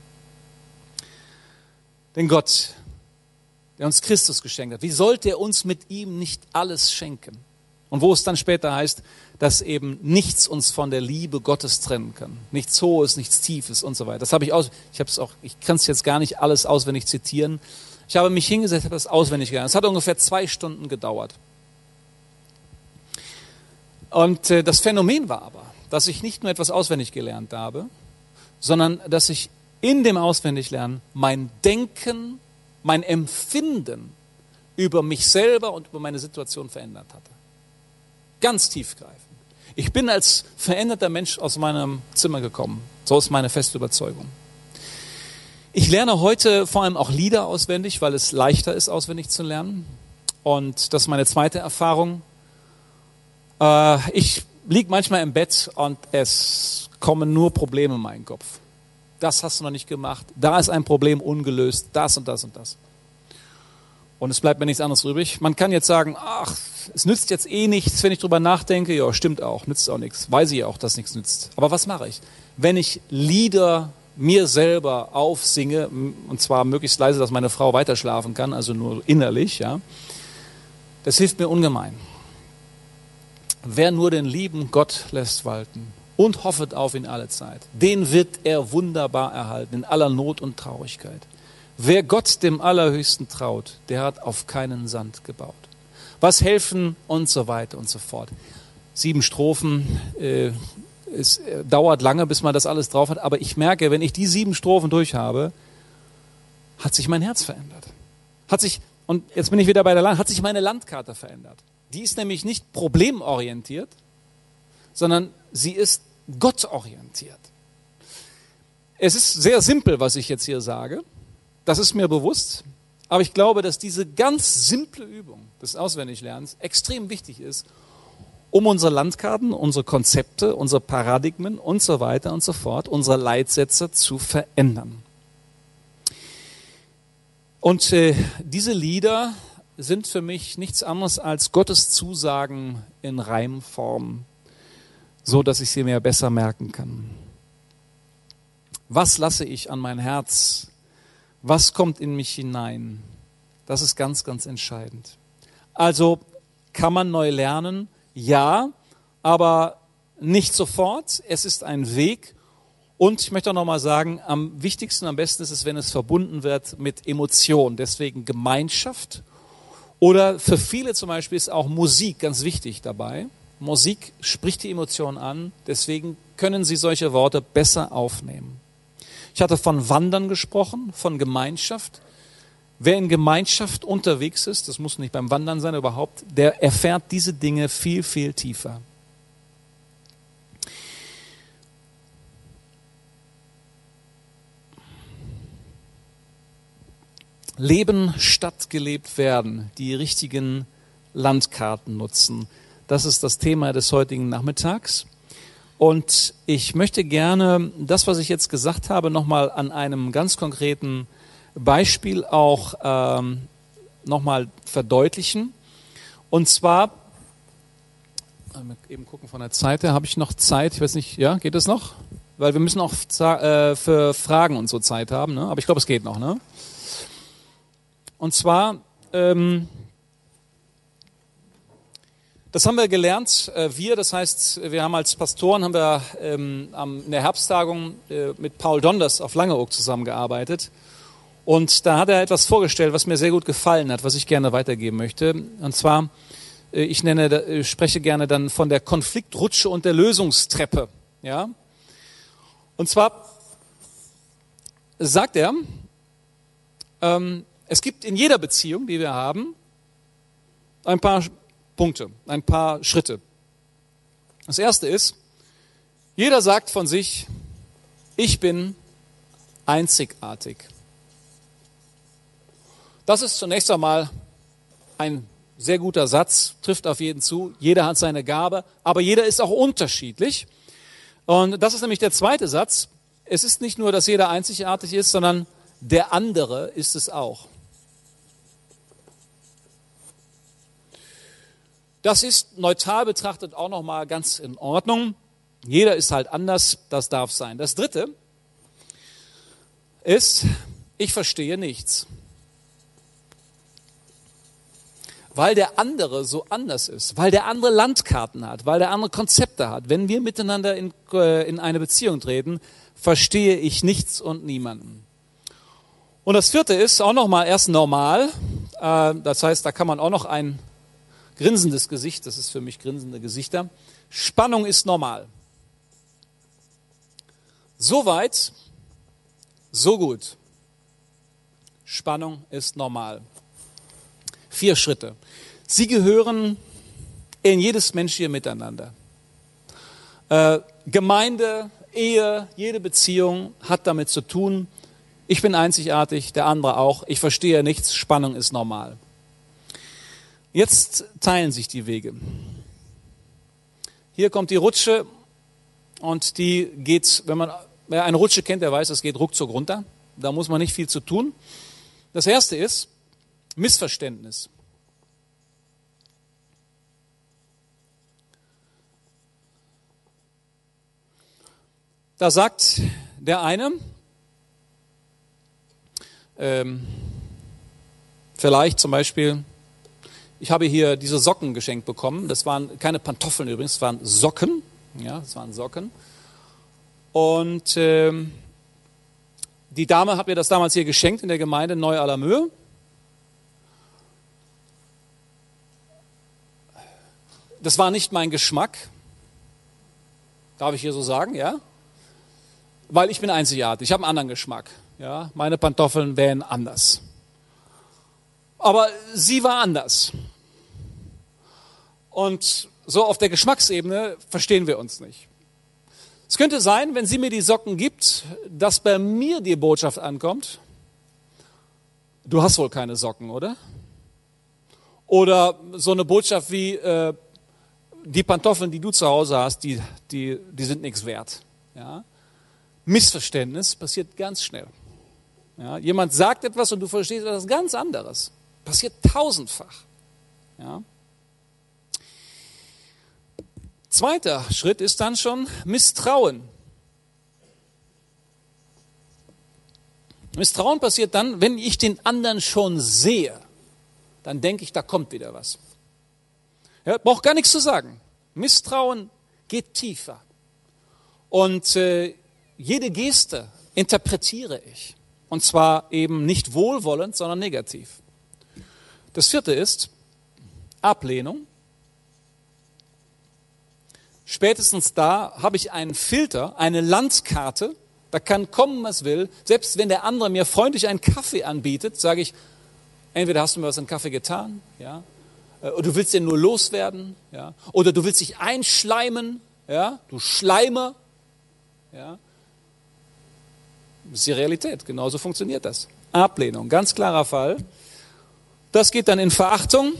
Denn Gott, der uns Christus geschenkt hat, wie sollte er uns mit ihm nicht alles schenken? Und wo es dann später heißt, dass eben nichts uns von der Liebe Gottes trennen kann. Nichts Hohes, nichts Tiefes und so weiter. Das habe ich aus, ich habe es auch, ich kann es jetzt gar nicht alles auswendig zitieren. Ich habe mich hingesetzt, habe das auswendig gelernt. Es hat ungefähr zwei Stunden gedauert. Und äh, das Phänomen war aber, dass ich nicht nur etwas auswendig gelernt habe, sondern dass ich in dem Auswendiglernen mein Denken, mein Empfinden über mich selber und über meine Situation verändert hatte. Ganz tiefgreifend. Ich bin als veränderter Mensch aus meinem Zimmer gekommen. So ist meine feste Überzeugung. Ich lerne heute vor allem auch Lieder auswendig, weil es leichter ist, auswendig zu lernen. Und das ist meine zweite Erfahrung. Äh, ich liege manchmal im Bett und es kommen nur Probleme in meinen Kopf. Das hast du noch nicht gemacht. Da ist ein Problem ungelöst. Das und das und das. Und es bleibt mir nichts anderes übrig. Man kann jetzt sagen, ach, es nützt jetzt eh nichts, wenn ich drüber nachdenke. Ja, stimmt auch, nützt auch nichts. Weiß ich ja auch, dass nichts nützt. Aber was mache ich? Wenn ich Lieder mir selber aufsinge, und zwar möglichst leise, dass meine Frau weiter schlafen kann, also nur innerlich, ja, das hilft mir ungemein. Wer nur den lieben Gott lässt walten und hoffet auf ihn alle Zeit, den wird er wunderbar erhalten in aller Not und Traurigkeit. Wer Gott dem Allerhöchsten traut, der hat auf keinen Sand gebaut. Was helfen und so weiter und so fort. Sieben Strophen, äh, es äh, dauert lange, bis man das alles drauf hat, aber ich merke, wenn ich die sieben Strophen durch habe, hat sich mein Herz verändert. Hat sich, und jetzt bin ich wieder bei der Land, hat sich meine Landkarte verändert. Die ist nämlich nicht problemorientiert, sondern sie ist gottorientiert. Es ist sehr simpel, was ich jetzt hier sage. Das ist mir bewusst, aber ich glaube, dass diese ganz simple Übung des Auswendiglernens extrem wichtig ist, um unsere Landkarten, unsere Konzepte, unsere Paradigmen und so weiter und so fort, unsere Leitsätze zu verändern. Und äh, diese Lieder sind für mich nichts anderes als Gottes Zusagen in Reimform, so dass ich sie mir besser merken kann. Was lasse ich an mein Herz? Was kommt in mich hinein? Das ist ganz, ganz entscheidend. Also kann man neu lernen? Ja, aber nicht sofort. Es ist ein Weg. Und ich möchte auch nochmal sagen, am wichtigsten, am besten ist es, wenn es verbunden wird mit Emotion. Deswegen Gemeinschaft. Oder für viele zum Beispiel ist auch Musik ganz wichtig dabei. Musik spricht die Emotion an. Deswegen können Sie solche Worte besser aufnehmen. Ich hatte von Wandern gesprochen, von Gemeinschaft. Wer in Gemeinschaft unterwegs ist, das muss nicht beim Wandern sein überhaupt, der erfährt diese Dinge viel, viel tiefer. Leben statt gelebt werden, die richtigen Landkarten nutzen. Das ist das Thema des heutigen Nachmittags. Und ich möchte gerne das, was ich jetzt gesagt habe, nochmal an einem ganz konkreten Beispiel auch ähm, nochmal verdeutlichen. Und zwar, eben gucken von der Zeit her, habe ich noch Zeit? Ich weiß nicht, ja, geht es noch? Weil wir müssen auch äh, für Fragen und so Zeit haben, ne? Aber ich glaube, es geht noch, ne? Und zwar, ähm, das haben wir gelernt, äh, wir, das heißt, wir haben als Pastoren, haben wir ähm, am, in der Herbsttagung äh, mit Paul Donders auf Langeoog zusammengearbeitet. Und da hat er etwas vorgestellt, was mir sehr gut gefallen hat, was ich gerne weitergeben möchte. Und zwar, äh, ich nenne, äh, spreche gerne dann von der Konfliktrutsche und der Lösungstreppe. Ja? Und zwar sagt er, ähm, es gibt in jeder Beziehung, die wir haben, ein paar Punkte, ein paar Schritte. Das erste ist, jeder sagt von sich, ich bin einzigartig. Das ist zunächst einmal ein sehr guter Satz, trifft auf jeden zu. Jeder hat seine Gabe, aber jeder ist auch unterschiedlich. Und das ist nämlich der zweite Satz. Es ist nicht nur, dass jeder einzigartig ist, sondern der andere ist es auch. Das ist neutral betrachtet auch nochmal ganz in Ordnung. Jeder ist halt anders, das darf sein. Das dritte ist, ich verstehe nichts. Weil der andere so anders ist, weil der andere Landkarten hat, weil der andere Konzepte hat. Wenn wir miteinander in, äh, in eine Beziehung treten, verstehe ich nichts und niemanden. Und das vierte ist auch nochmal erst normal. Äh, das heißt, da kann man auch noch ein grinsendes Gesicht, das ist für mich grinsende Gesichter. Spannung ist normal. So weit, so gut. Spannung ist normal. Vier Schritte. Sie gehören in jedes menschliche Miteinander. Äh, Gemeinde, Ehe, jede Beziehung hat damit zu tun. Ich bin einzigartig, der andere auch. Ich verstehe nichts, Spannung ist normal. Jetzt teilen sich die Wege. Hier kommt die Rutsche und die geht, wenn man wer eine Rutsche kennt, der weiß, es geht ruckzuck runter. Da muss man nicht viel zu tun. Das erste ist Missverständnis. Da sagt der eine, ähm, vielleicht zum Beispiel, ich habe hier diese Socken geschenkt bekommen. Das waren keine Pantoffeln übrigens, das waren Socken. Ja, das waren Socken. Und ähm, die Dame hat mir das damals hier geschenkt in der Gemeinde Neu-Allermöhe. Das war nicht mein Geschmack. Darf ich hier so sagen, ja? Weil ich bin einzigartig, ich habe einen anderen Geschmack. Ja? Meine Pantoffeln wären anders. Aber sie war anders. Und so auf der Geschmacksebene verstehen wir uns nicht. Es könnte sein, wenn sie mir die Socken gibt, dass bei mir die Botschaft ankommt, du hast wohl keine Socken, oder? Oder so eine Botschaft wie, äh, die Pantoffeln, die du zu Hause hast, die, die, die sind nichts wert. Ja? Missverständnis passiert ganz schnell. Ja? Jemand sagt etwas und du verstehst etwas ganz anderes. Passiert tausendfach. Ja? Zweiter Schritt ist dann schon Misstrauen. Misstrauen passiert dann, wenn ich den anderen schon sehe. Dann denke ich, da kommt wieder was. Ja, braucht gar nichts zu sagen. Misstrauen geht tiefer. Und äh, jede Geste interpretiere ich. Und zwar eben nicht wohlwollend, sondern negativ. Das vierte ist Ablehnung. Spätestens da habe ich einen Filter, eine Landkarte. Da kann kommen, was will. Selbst wenn der andere mir freundlich einen Kaffee anbietet, sage ich, entweder hast du mir was in den Kaffee getan, ja, oder du willst den nur loswerden, ja, oder du willst dich einschleimen, ja, du Schleimer, ja. Das ist die Realität, genauso funktioniert das. Ablehnung, ganz klarer Fall. Das geht dann in Verachtung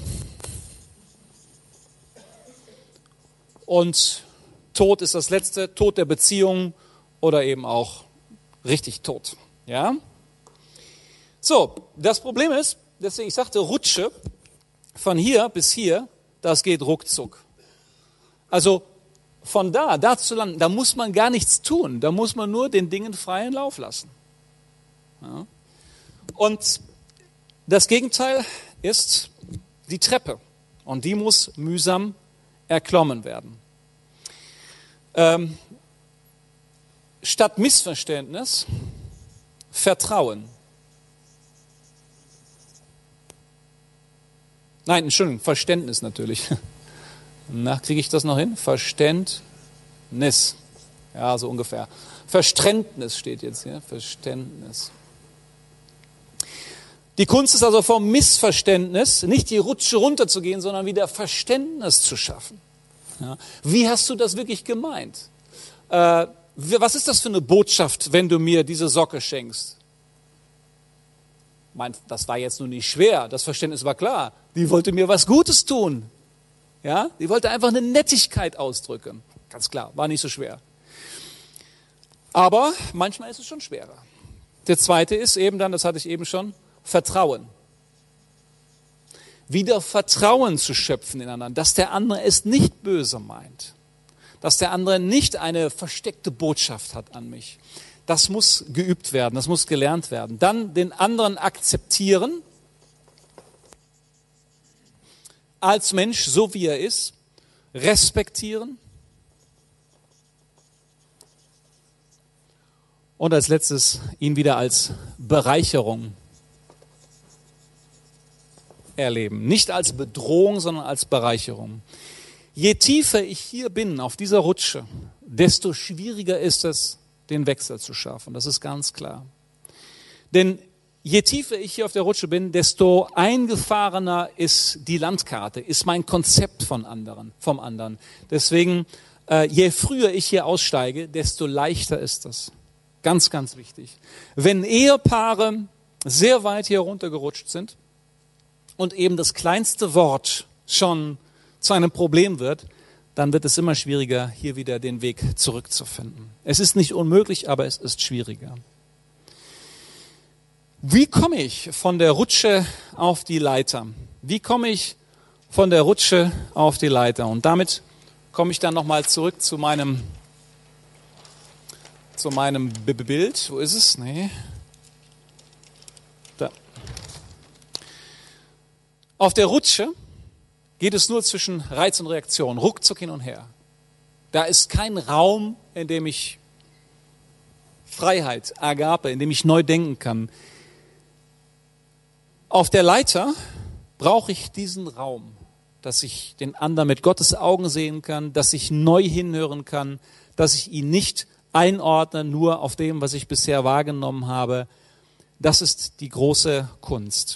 und Tod ist das letzte, Tod der Beziehung oder eben auch richtig tot, ja. So, das Problem ist, deswegen ich sagte Rutsche, von hier bis hier, das geht ruckzuck. Also von da, da zu landen, da muss man gar nichts tun. Da muss man nur den Dingen freien Lauf lassen. Ja. Und das Gegenteil ist die Treppe. Und die muss mühsam erklommen werden. Ähm, statt Missverständnis, Vertrauen. Nein, Entschuldigung, Verständnis natürlich. Na, kriege ich das noch hin? Verständnis. Ja, so ungefähr. Verständnis steht jetzt hier. Verständnis. Die Kunst ist also vom Missverständnis, nicht die Rutsche runterzugehen, sondern wieder Verständnis zu schaffen. Ja. Wie hast du das wirklich gemeint? Äh, was ist das für eine Botschaft, wenn du mir diese Socke schenkst? Mein, das war jetzt nur nicht schwer, das Verständnis war klar. Die wollte mir was Gutes tun. Ja? Die wollte einfach eine Nettigkeit ausdrücken. Ganz klar, war nicht so schwer. Aber manchmal ist es schon schwerer. Der zweite ist eben dann, das hatte ich eben schon, Vertrauen. Wieder Vertrauen zu schöpfen ineinander, dass der andere es nicht böse meint. Dass der andere nicht eine versteckte Botschaft hat an mich. Das muss geübt werden, das muss gelernt werden. Dann den anderen akzeptieren, als Mensch, so wie er ist, respektieren. Und als letztes ihn wieder als Bereicherung erleben. Nicht als Bedrohung, sondern als Bereicherung. Je tiefer ich hier bin auf dieser Rutsche, desto schwieriger ist es, den Wechsel zu schaffen. Das ist ganz klar. Denn je tiefer ich hier auf der Rutsche bin, desto eingefahrener ist die Landkarte, ist mein Konzept von anderen, vom anderen. Deswegen, äh, je früher ich hier aussteige, desto leichter ist das. Ganz, ganz wichtig. Wenn Ehepaare sehr weit hier runtergerutscht sind und eben das kleinste Wort schon zu einem Problem wird, dann wird es immer schwieriger, hier wieder den Weg zurückzufinden. Es ist nicht unmöglich, aber es ist schwieriger. Wie komme ich von der Rutsche auf die Leiter? Wie komme ich von der Rutsche auf die Leiter? Und damit komme ich dann nochmal zurück zu meinem, zu meinem Bild. Wo ist es? Nee. Da. Auf der Rutsche geht es nur zwischen Reiz und Reaktion, ruckzuck hin und her. Da ist kein Raum, in dem ich Freiheit, Agape, in dem ich neu denken kann. Auf der Leiter brauche ich diesen Raum, dass ich den anderen mit Gottes Augen sehen kann, dass ich neu hinhören kann, dass ich ihn nicht einordne, nur auf dem, was ich bisher wahrgenommen habe. Das ist die große Kunst.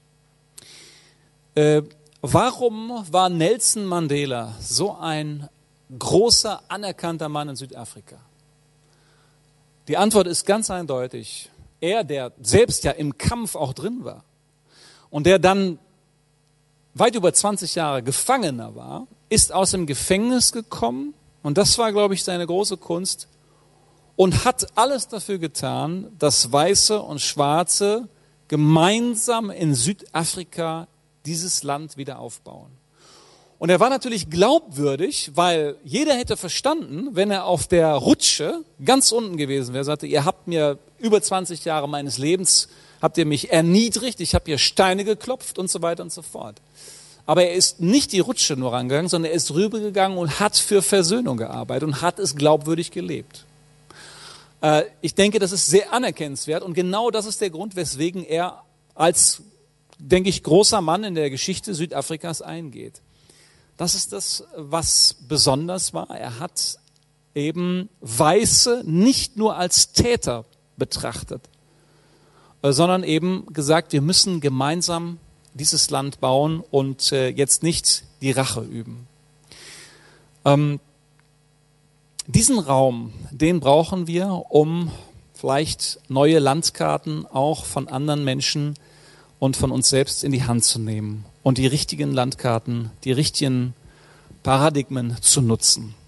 Äh, Warum war Nelson Mandela so ein großer, anerkannter Mann in Südafrika? Die Antwort ist ganz eindeutig. Er, der selbst ja im Kampf auch drin war und der dann weit über zwanzig Jahre Gefangener war, ist aus dem Gefängnis gekommen und das war, glaube ich, seine große Kunst und hat alles dafür getan, dass Weiße und Schwarze gemeinsam in Südafrika dieses Land wieder aufbauen. Und er war natürlich glaubwürdig, weil jeder hätte verstanden, wenn er auf der Rutsche ganz unten gewesen wäre, sagte, ihr habt mir über zwanzig Jahre meines Lebens, habt ihr mich erniedrigt, ich habe hier Steine geklopft und so weiter und so fort. Aber er ist nicht die Rutsche nur rangegangen, sondern er ist rübergegangen und hat für Versöhnung gearbeitet und hat es glaubwürdig gelebt. Äh, ich denke, das ist sehr anerkennenswert und genau das ist der Grund, weswegen er als denke ich, großer Mann in der Geschichte Südafrikas eingeht. Das ist das, was besonders war. Er hat eben Weiße nicht nur als Täter betrachtet, sondern eben gesagt, wir müssen gemeinsam dieses Land bauen und jetzt nicht die Rache üben. Ähm, diesen Raum, den brauchen wir, um vielleicht neue Landkarten auch von anderen Menschen und von uns selbst in die Hand zu nehmen und die richtigen Landkarten, die richtigen Paradigmen zu nutzen.